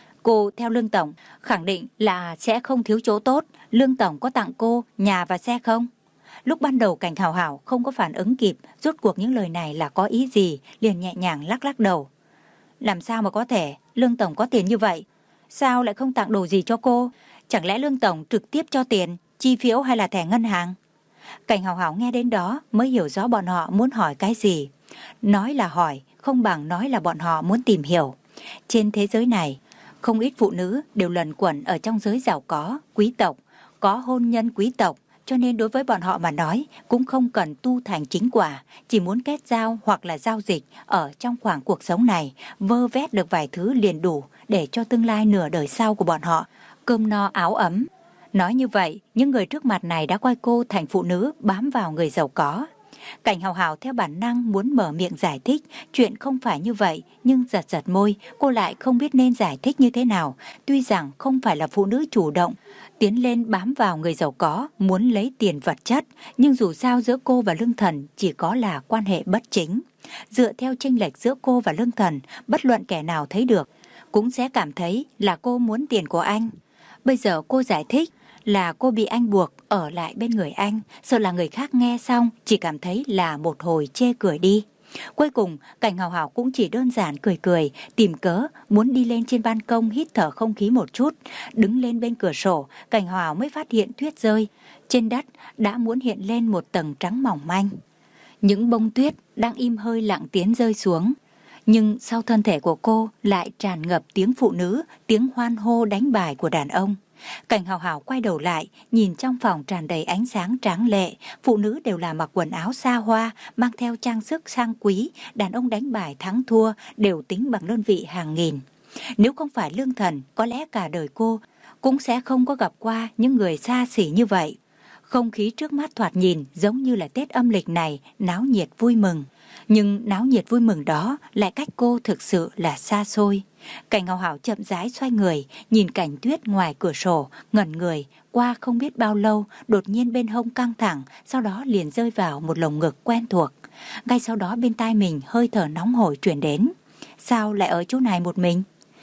Cô theo Lương Tổng khẳng định là sẽ không thiếu chỗ tốt. Lương Tổng có tặng cô nhà và xe không? Lúc ban đầu Cảnh Hào Hào không có phản ứng kịp rốt cuộc những lời này là có ý gì, liền nhẹ nhàng lắc lắc đầu. Làm sao mà có thể, Lương Tổng có tiền như vậy, sao lại không tặng đồ gì cho cô? Chẳng lẽ Lương Tổng trực tiếp cho tiền, chi phiếu hay là thẻ ngân hàng? Cảnh Hào Hào nghe đến đó mới hiểu rõ bọn họ muốn hỏi cái gì. Nói là hỏi, không bằng nói là bọn họ muốn tìm hiểu. Trên thế giới này, không ít phụ nữ đều luẩn quẩn ở trong giới giàu có, quý tộc, có hôn nhân quý tộc, cho nên đối với bọn họ mà nói cũng không cần tu thành chính quả, chỉ muốn kết giao hoặc là giao dịch ở trong khoảng cuộc sống này, vơ vét được vài thứ liền đủ để cho tương lai nửa đời sau của bọn họ cơm no áo ấm. Nói như vậy, những người trước mặt này đã coi cô thành phụ nữ bám vào người giàu có. Cảnh Hào Hào theo bản năng muốn mở miệng giải thích chuyện không phải như vậy, nhưng giật giật môi, cô lại không biết nên giải thích như thế nào. Tuy rằng không phải là phụ nữ chủ động tiến lên bám vào người giàu có, muốn lấy tiền vật chất, nhưng dù sao giữa cô và Lương Thần chỉ có là quan hệ bất chính. Dựa theo chênh lệch giữa cô và Lương Thần, bất luận kẻ nào thấy được cũng sẽ cảm thấy là cô muốn tiền của anh. Bây giờ cô giải thích là cô bị anh buộc ở lại bên người anh, sợ là người khác nghe xong chỉ cảm thấy là một hồi chê cười đi. Cuối cùng, Cảnh Hào Hào cũng chỉ đơn giản cười cười, tìm cớ muốn đi lên trên ban công hít thở không khí một chút. Đứng lên bên cửa sổ, Cảnh Hào Hào mới phát hiện tuyết rơi. Trên đất đã muốn hiện lên một tầng trắng mỏng manh. Những bông tuyết đang im hơi lặng tiếng rơi xuống. Nhưng sau thân thể của cô lại tràn ngập tiếng phụ nữ, tiếng hoan hô đánh bài của đàn ông. Cảnh Hào Hào quay đầu lại, nhìn trong phòng tràn đầy ánh sáng tráng lệ, phụ nữ đều là mặc quần áo xa hoa, mang theo trang sức sang quý, đàn ông đánh bài thắng thua đều tính bằng đơn vị hàng nghìn. Nếu không phải Lương Thần, có lẽ cả đời cô cũng sẽ không có gặp qua những người xa xỉ như vậy. Không khí trước mắt thoạt nhìn giống như là Tết âm lịch này, náo nhiệt vui mừng. Nhưng náo nhiệt vui mừng đó lại cách cô thực sự là xa xôi. Cảnh Hào Hào chậm rãi xoay người, nhìn cảnh tuyết ngoài cửa sổ, ngẩn người, qua không biết bao lâu, đột nhiên bên hông căng thẳng, sau đó liền rơi vào một lồng ngực quen thuộc. Ngay sau đó bên tai mình hơi thở nóng hổi truyền đến. Sao lại ở chỗ này một mình?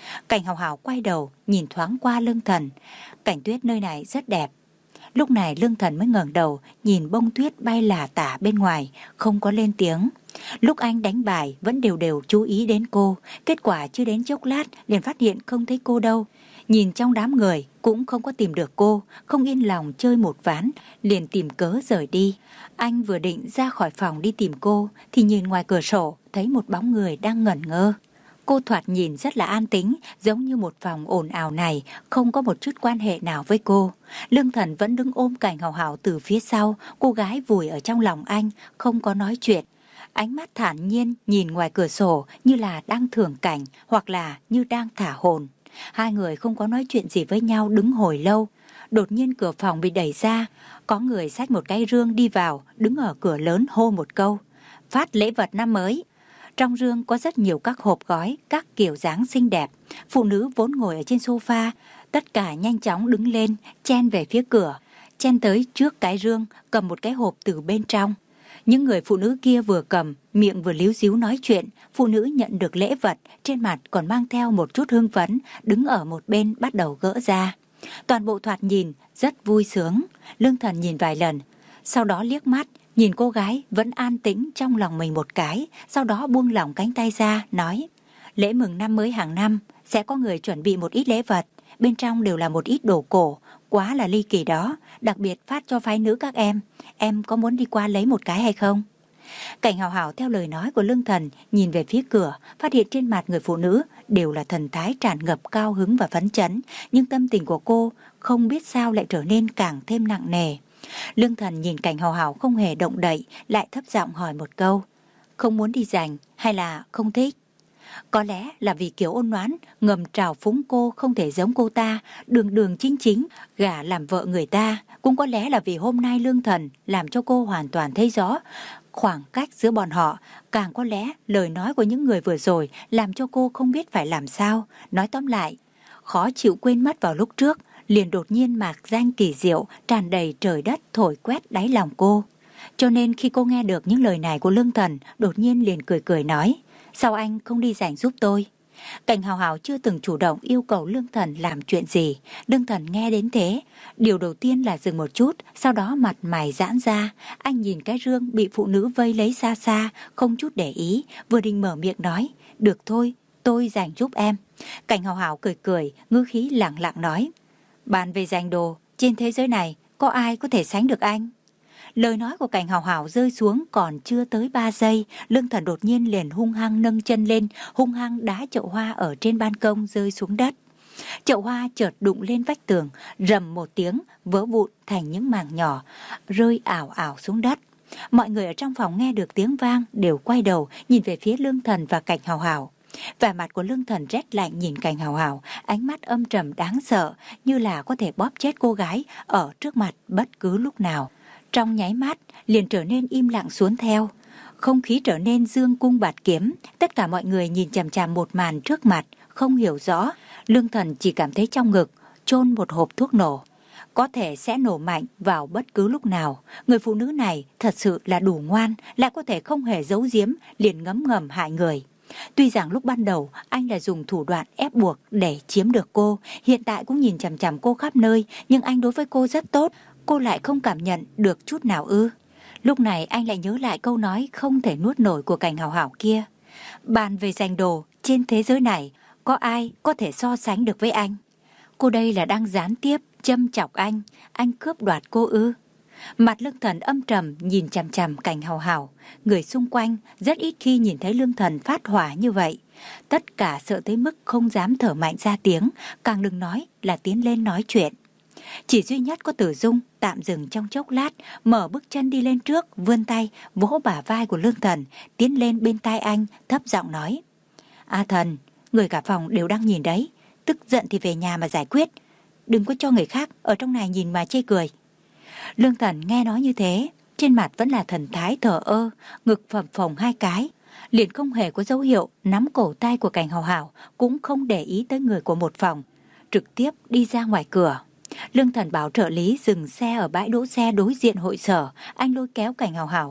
Cảnh Hào Hào quay đầu nhìn thoáng qua Lương Thần. Cảnh tuyết nơi này rất đẹp. Lúc này Lương Thần mới ngẩng đầu nhìn bông tuyết bay lả tả bên ngoài, không có lên tiếng. Lúc anh đánh bài vẫn đều đều chú ý đến cô, kết quả chưa đến chốc lát liền phát hiện không thấy cô đâu. Nhìn trong đám người cũng không có tìm được cô, không yên lòng chơi một ván, liền tìm cớ rời đi. Anh vừa định ra khỏi phòng đi tìm cô thì nhìn ngoài cửa sổ thấy một bóng người đang ngẩn ngơ. Cô thoạt nhìn rất là an tĩnh, giống như một phòng ồn ào này không có một chút quan hệ nào với cô. Lương Thần vẫn đứng ôm Cảnh Hào Hào từ phía sau, cô gái vùi ở trong lòng anh, không có nói chuyện. Ánh mắt thản nhiên nhìn ngoài cửa sổ như là đang thưởng cảnh hoặc là như đang thả hồn. Hai người không có nói chuyện gì với nhau đứng hồi lâu. Đột nhiên cửa phòng bị đẩy ra, có người xách một cái rương đi vào, đứng ở cửa lớn hô một câu: "Phát lễ vật năm mới." Trong rương có rất nhiều các hộp gói, các kiểu dáng xinh đẹp. Phụ nữ vốn ngồi ở trên sofa, tất cả nhanh chóng đứng lên, chen về phía cửa, chen tới trước cái rương, cầm một cái hộp từ bên trong. Những người phụ nữ kia vừa cầm, miệng vừa líu díu nói chuyện. Phụ nữ nhận được lễ vật, trên mặt còn mang theo một chút hưng phấn, đứng ở một bên bắt đầu gỡ ra. Toàn bộ thoạt nhìn rất vui sướng. Lương Thần nhìn vài lần, sau đó liếc mắt nhìn cô gái vẫn an tĩnh trong lòng mình một cái, sau đó buông lỏng cánh tay ra, nói: "Lễ mừng năm mới hàng năm sẽ có người chuẩn bị một ít lễ vật, bên trong đều là một ít đồ cổ, quá là ly kỳ đó, đặc biệt phát cho phái nữ các em. Em có muốn đi qua lấy một cái hay không?" Cảnh Hào Hào theo lời nói của Lương Thần nhìn về phía cửa, phát hiện trên mặt người phụ nữ đều là thần thái tràn ngập cao hứng và phấn chấn, nhưng tâm tình của cô không biết sao lại trở nên càng thêm nặng nề. Lương Thần nhìn Cảnh Hào Hào không hề động đậy, lại thấp giọng hỏi một câu: "Không muốn đi giành hay là không thích?" Có lẽ là vì kiểu ôn nhoán ngầm trào phúng cô không thể giống cô ta, đường đường chính chính gả làm vợ người ta, cũng có lẽ là vì hôm nay Lương Thần làm cho cô hoàn toàn thấy rõ khoảng cách giữa bọn họ, càng có lẽ lời nói của những người vừa rồi làm cho cô không biết phải làm sao. Nói tóm lại, khó chịu quên mất vào lúc trước, liền đột nhiên mạc danh kỳ diệu tràn đầy trời đất thổi quét đáy lòng cô. Cho nên khi cô nghe được những lời này của Lương Thần, đột nhiên liền cười cười nói: "Sao anh không đi giành giúp tôi?" Cảnh Hào Hào chưa từng chủ động yêu cầu Lương Thần làm chuyện gì. Lương Thần nghe đến thế, điều đầu tiên là dừng một chút, sau đó mặt mày giãn ra. Anh nhìn cái rương bị phụ nữ vây lấy xa xa, không chút để ý, vừa định mở miệng nói: "Được thôi, tôi giành giúp em." Cảnh Hào Hào cười cười, ngữ khí lẳng lặng nói: "Bàn về giành đồ, trên thế giới này có ai có thể sánh được anh?" Lời nói của Cảnh Hào Hào rơi xuống còn chưa tới ba giây, Lương Thần đột nhiên liền hung hăng nâng chân lên, hung hăng đá chậu hoa ở trên ban công rơi xuống đất. Chậu hoa chợt đụng lên vách tường, rầm một tiếng, vỡ vụn thành những mảng nhỏ, rơi ảo ảo xuống đất. Mọi người ở trong phòng nghe được tiếng vang đều quay đầu nhìn về phía Lương Thần và Cảnh Hào Hào. Vẻ mặt của Lương Thần rét lạnh nhìn Cảnh Hào Hào, ánh mắt âm trầm đáng sợ, như là có thể bóp chết cô gái ở trước mặt bất cứ lúc nào. Trong nháy mắt liền trở nên im lặng xuống theo. Không khí trở nên dương cung bạt kiếm. Tất cả mọi người nhìn chằm chằm một màn trước mặt, không hiểu rõ. Lương Thần chỉ cảm thấy trong ngực chôn một hộp thuốc nổ, có thể sẽ nổ mạnh vào bất cứ lúc nào. Người phụ nữ này thật sự là đủ ngoan, lại có thể không hề giấu giếm, liền ngấm ngầm hại người. Tuy rằng lúc ban đầu anh là dùng thủ đoạn ép buộc để chiếm được cô, hiện tại cũng nhìn chằm chằm cô khắp nơi, nhưng anh đối với cô rất tốt. Cô lại không cảm nhận được chút nào ư? Lúc này anh lại nhớ lại câu nói không thể nuốt nổi của Cảnh Hào Hào kia: "Bàn về giành đồ, trên thế giới này có ai có thể so sánh được với anh?" Cô đây là đang gián tiếp châm chọc anh, anh cướp đoạt cô ư? Mặt Lương Thần âm trầm nhìn chằm chằm Cảnh Hào Hào. Người xung quanh rất ít khi nhìn thấy Lương Thần phát hỏa như vậy. Tất cả sợ tới mức không dám thở mạnh ra tiếng, càng đừng nói là tiến lên nói chuyện. Chỉ duy nhất có Tử Dung tạm dừng trong chốc lát, mở bước chân đi lên trước, vươn tay vỗ bả vai của Lương Thần, tiến lên bên tai anh, thấp giọng nói: "A Thần, người cả phòng đều đang nhìn đấy, tức giận thì về nhà mà giải quyết, đừng có cho người khác ở trong này nhìn mà chê cười." Lương Thần nghe nói như thế, trên mặt vẫn là thần thái thờ ơ, ngực phập phồng hai cái, liền không hề có dấu hiệu nắm cổ tay của Cảnh Hào Hào, cũng không để ý tới người của một phòng, trực tiếp đi ra ngoài cửa. Lương Thần bảo trợ lý dừng xe ở bãi đỗ xe đối diện hội sở, anh lôi kéo Cảnh Hào Hào,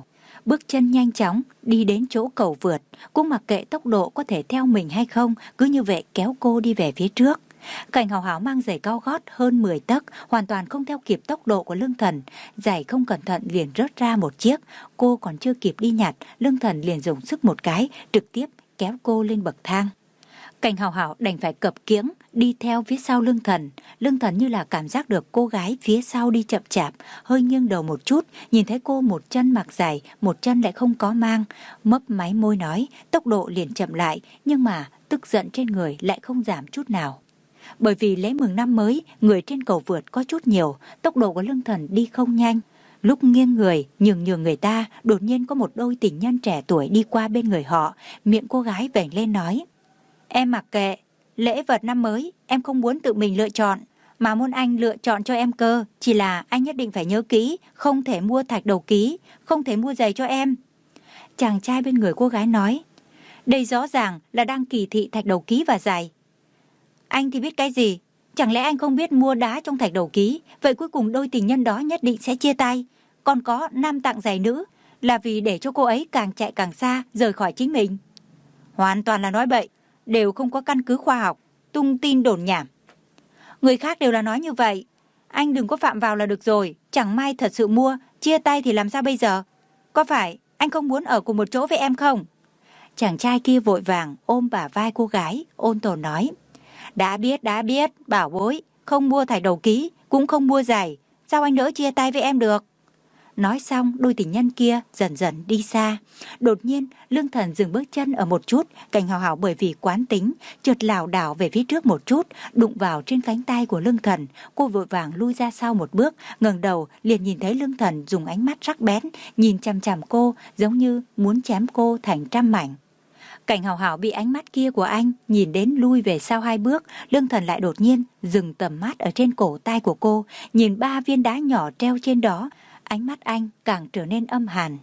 bước chân nhanh chóng đi đến chỗ cầu vượt, cũng mặc kệ tốc độ có thể theo mình hay không, cứ như vậy kéo cô đi về phía trước. Cảnh Hào Hào mang giày cao gót hơn mười tấc, hoàn toàn không theo kịp tốc độ của Lương Thần. Giày không cẩn thận liền rớt ra một chiếc, cô còn chưa kịp đi nhặt, Lương Thần liền dùng sức một cái, trực tiếp kéo cô lên bậc thang. Cảnh Hào Hào đành phải cập kiễng đi theo phía sau Lương Thần. Lương Thần như là cảm giác được cô gái phía sau đi chậm chạp, hơi nghiêng đầu một chút, nhìn thấy cô một chân mặc giày, một chân lại không có mang, mấp máy môi nói, tốc độ liền chậm lại, nhưng mà tức giận trên người lại không giảm chút nào. Bởi vì lễ mừng năm mới, người trên cầu vượt có chút nhiều, tốc độ của Lương Thần đi không nhanh. Lúc nghiêng người, nhường nhường người ta, đột nhiên có một đôi tình nhân trẻ tuổi đi qua bên người họ, miệng cô gái vểnh lên nói, em mặc kệ, lễ vật năm mới, em không muốn tự mình lựa chọn, mà muốn anh lựa chọn cho em cơ, chỉ là anh nhất định phải nhớ kỹ, không thể mua thạch đầu ký, không thể mua giày cho em. Chàng trai bên người cô gái nói, đây rõ ràng là đang kỳ thị thạch đầu ký và giày. Anh thì biết cái gì? Chẳng lẽ anh không biết mua đá trong thạch đầu ký? Vậy cuối cùng đôi tình nhân đó nhất định sẽ chia tay. Còn có nam tặng giày nữ là vì để cho cô ấy càng chạy càng xa, rời khỏi chính mình. Hoàn toàn là nói bậy, đều không có căn cứ khoa học, tung tin đồn nhảm. Người khác đều là nói như vậy, anh đừng có phạm vào là được rồi. Chẳng may thật sự mua, chia tay thì làm sao bây giờ? Có phải anh không muốn ở cùng một chỗ với em không? Chàng trai kia vội vàng ôm bả vai cô gái, ôn tồn nói, đã biết, đã biết, bảo bối, không mua thạch đầu ký, cũng không mua giày, sao anh đỡ chia tay với em được? Nói xong, đôi tình nhân kia dần dần đi xa. Đột nhiên, Lương Thần dừng bước chân ở một chút, Cảnh Hào Hào bởi vì quán tính, chợt lảo đảo về phía trước một chút, đụng vào trên cánh tay của Lương Thần. Cô vội vàng lui ra sau một bước, ngẩng đầu liền nhìn thấy Lương Thần dùng ánh mắt sắc bén, nhìn chằm chằm cô, giống như muốn chém cô thành trăm mảnh. Cảnh Hào Hào bị ánh mắt kia của anh nhìn đến lui về sau hai bước, Lương Thần lại đột nhiên dừng tầm mắt ở trên cổ tay của cô, nhìn ba viên đá nhỏ treo trên đó, ánh mắt anh càng trở nên âm hàn.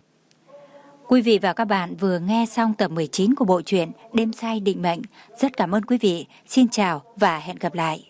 Quý vị và các bạn vừa nghe xong tập mười chín của bộ truyện Đêm Say Định Mệnh. Rất cảm ơn quý vị. Xin chào và hẹn gặp lại.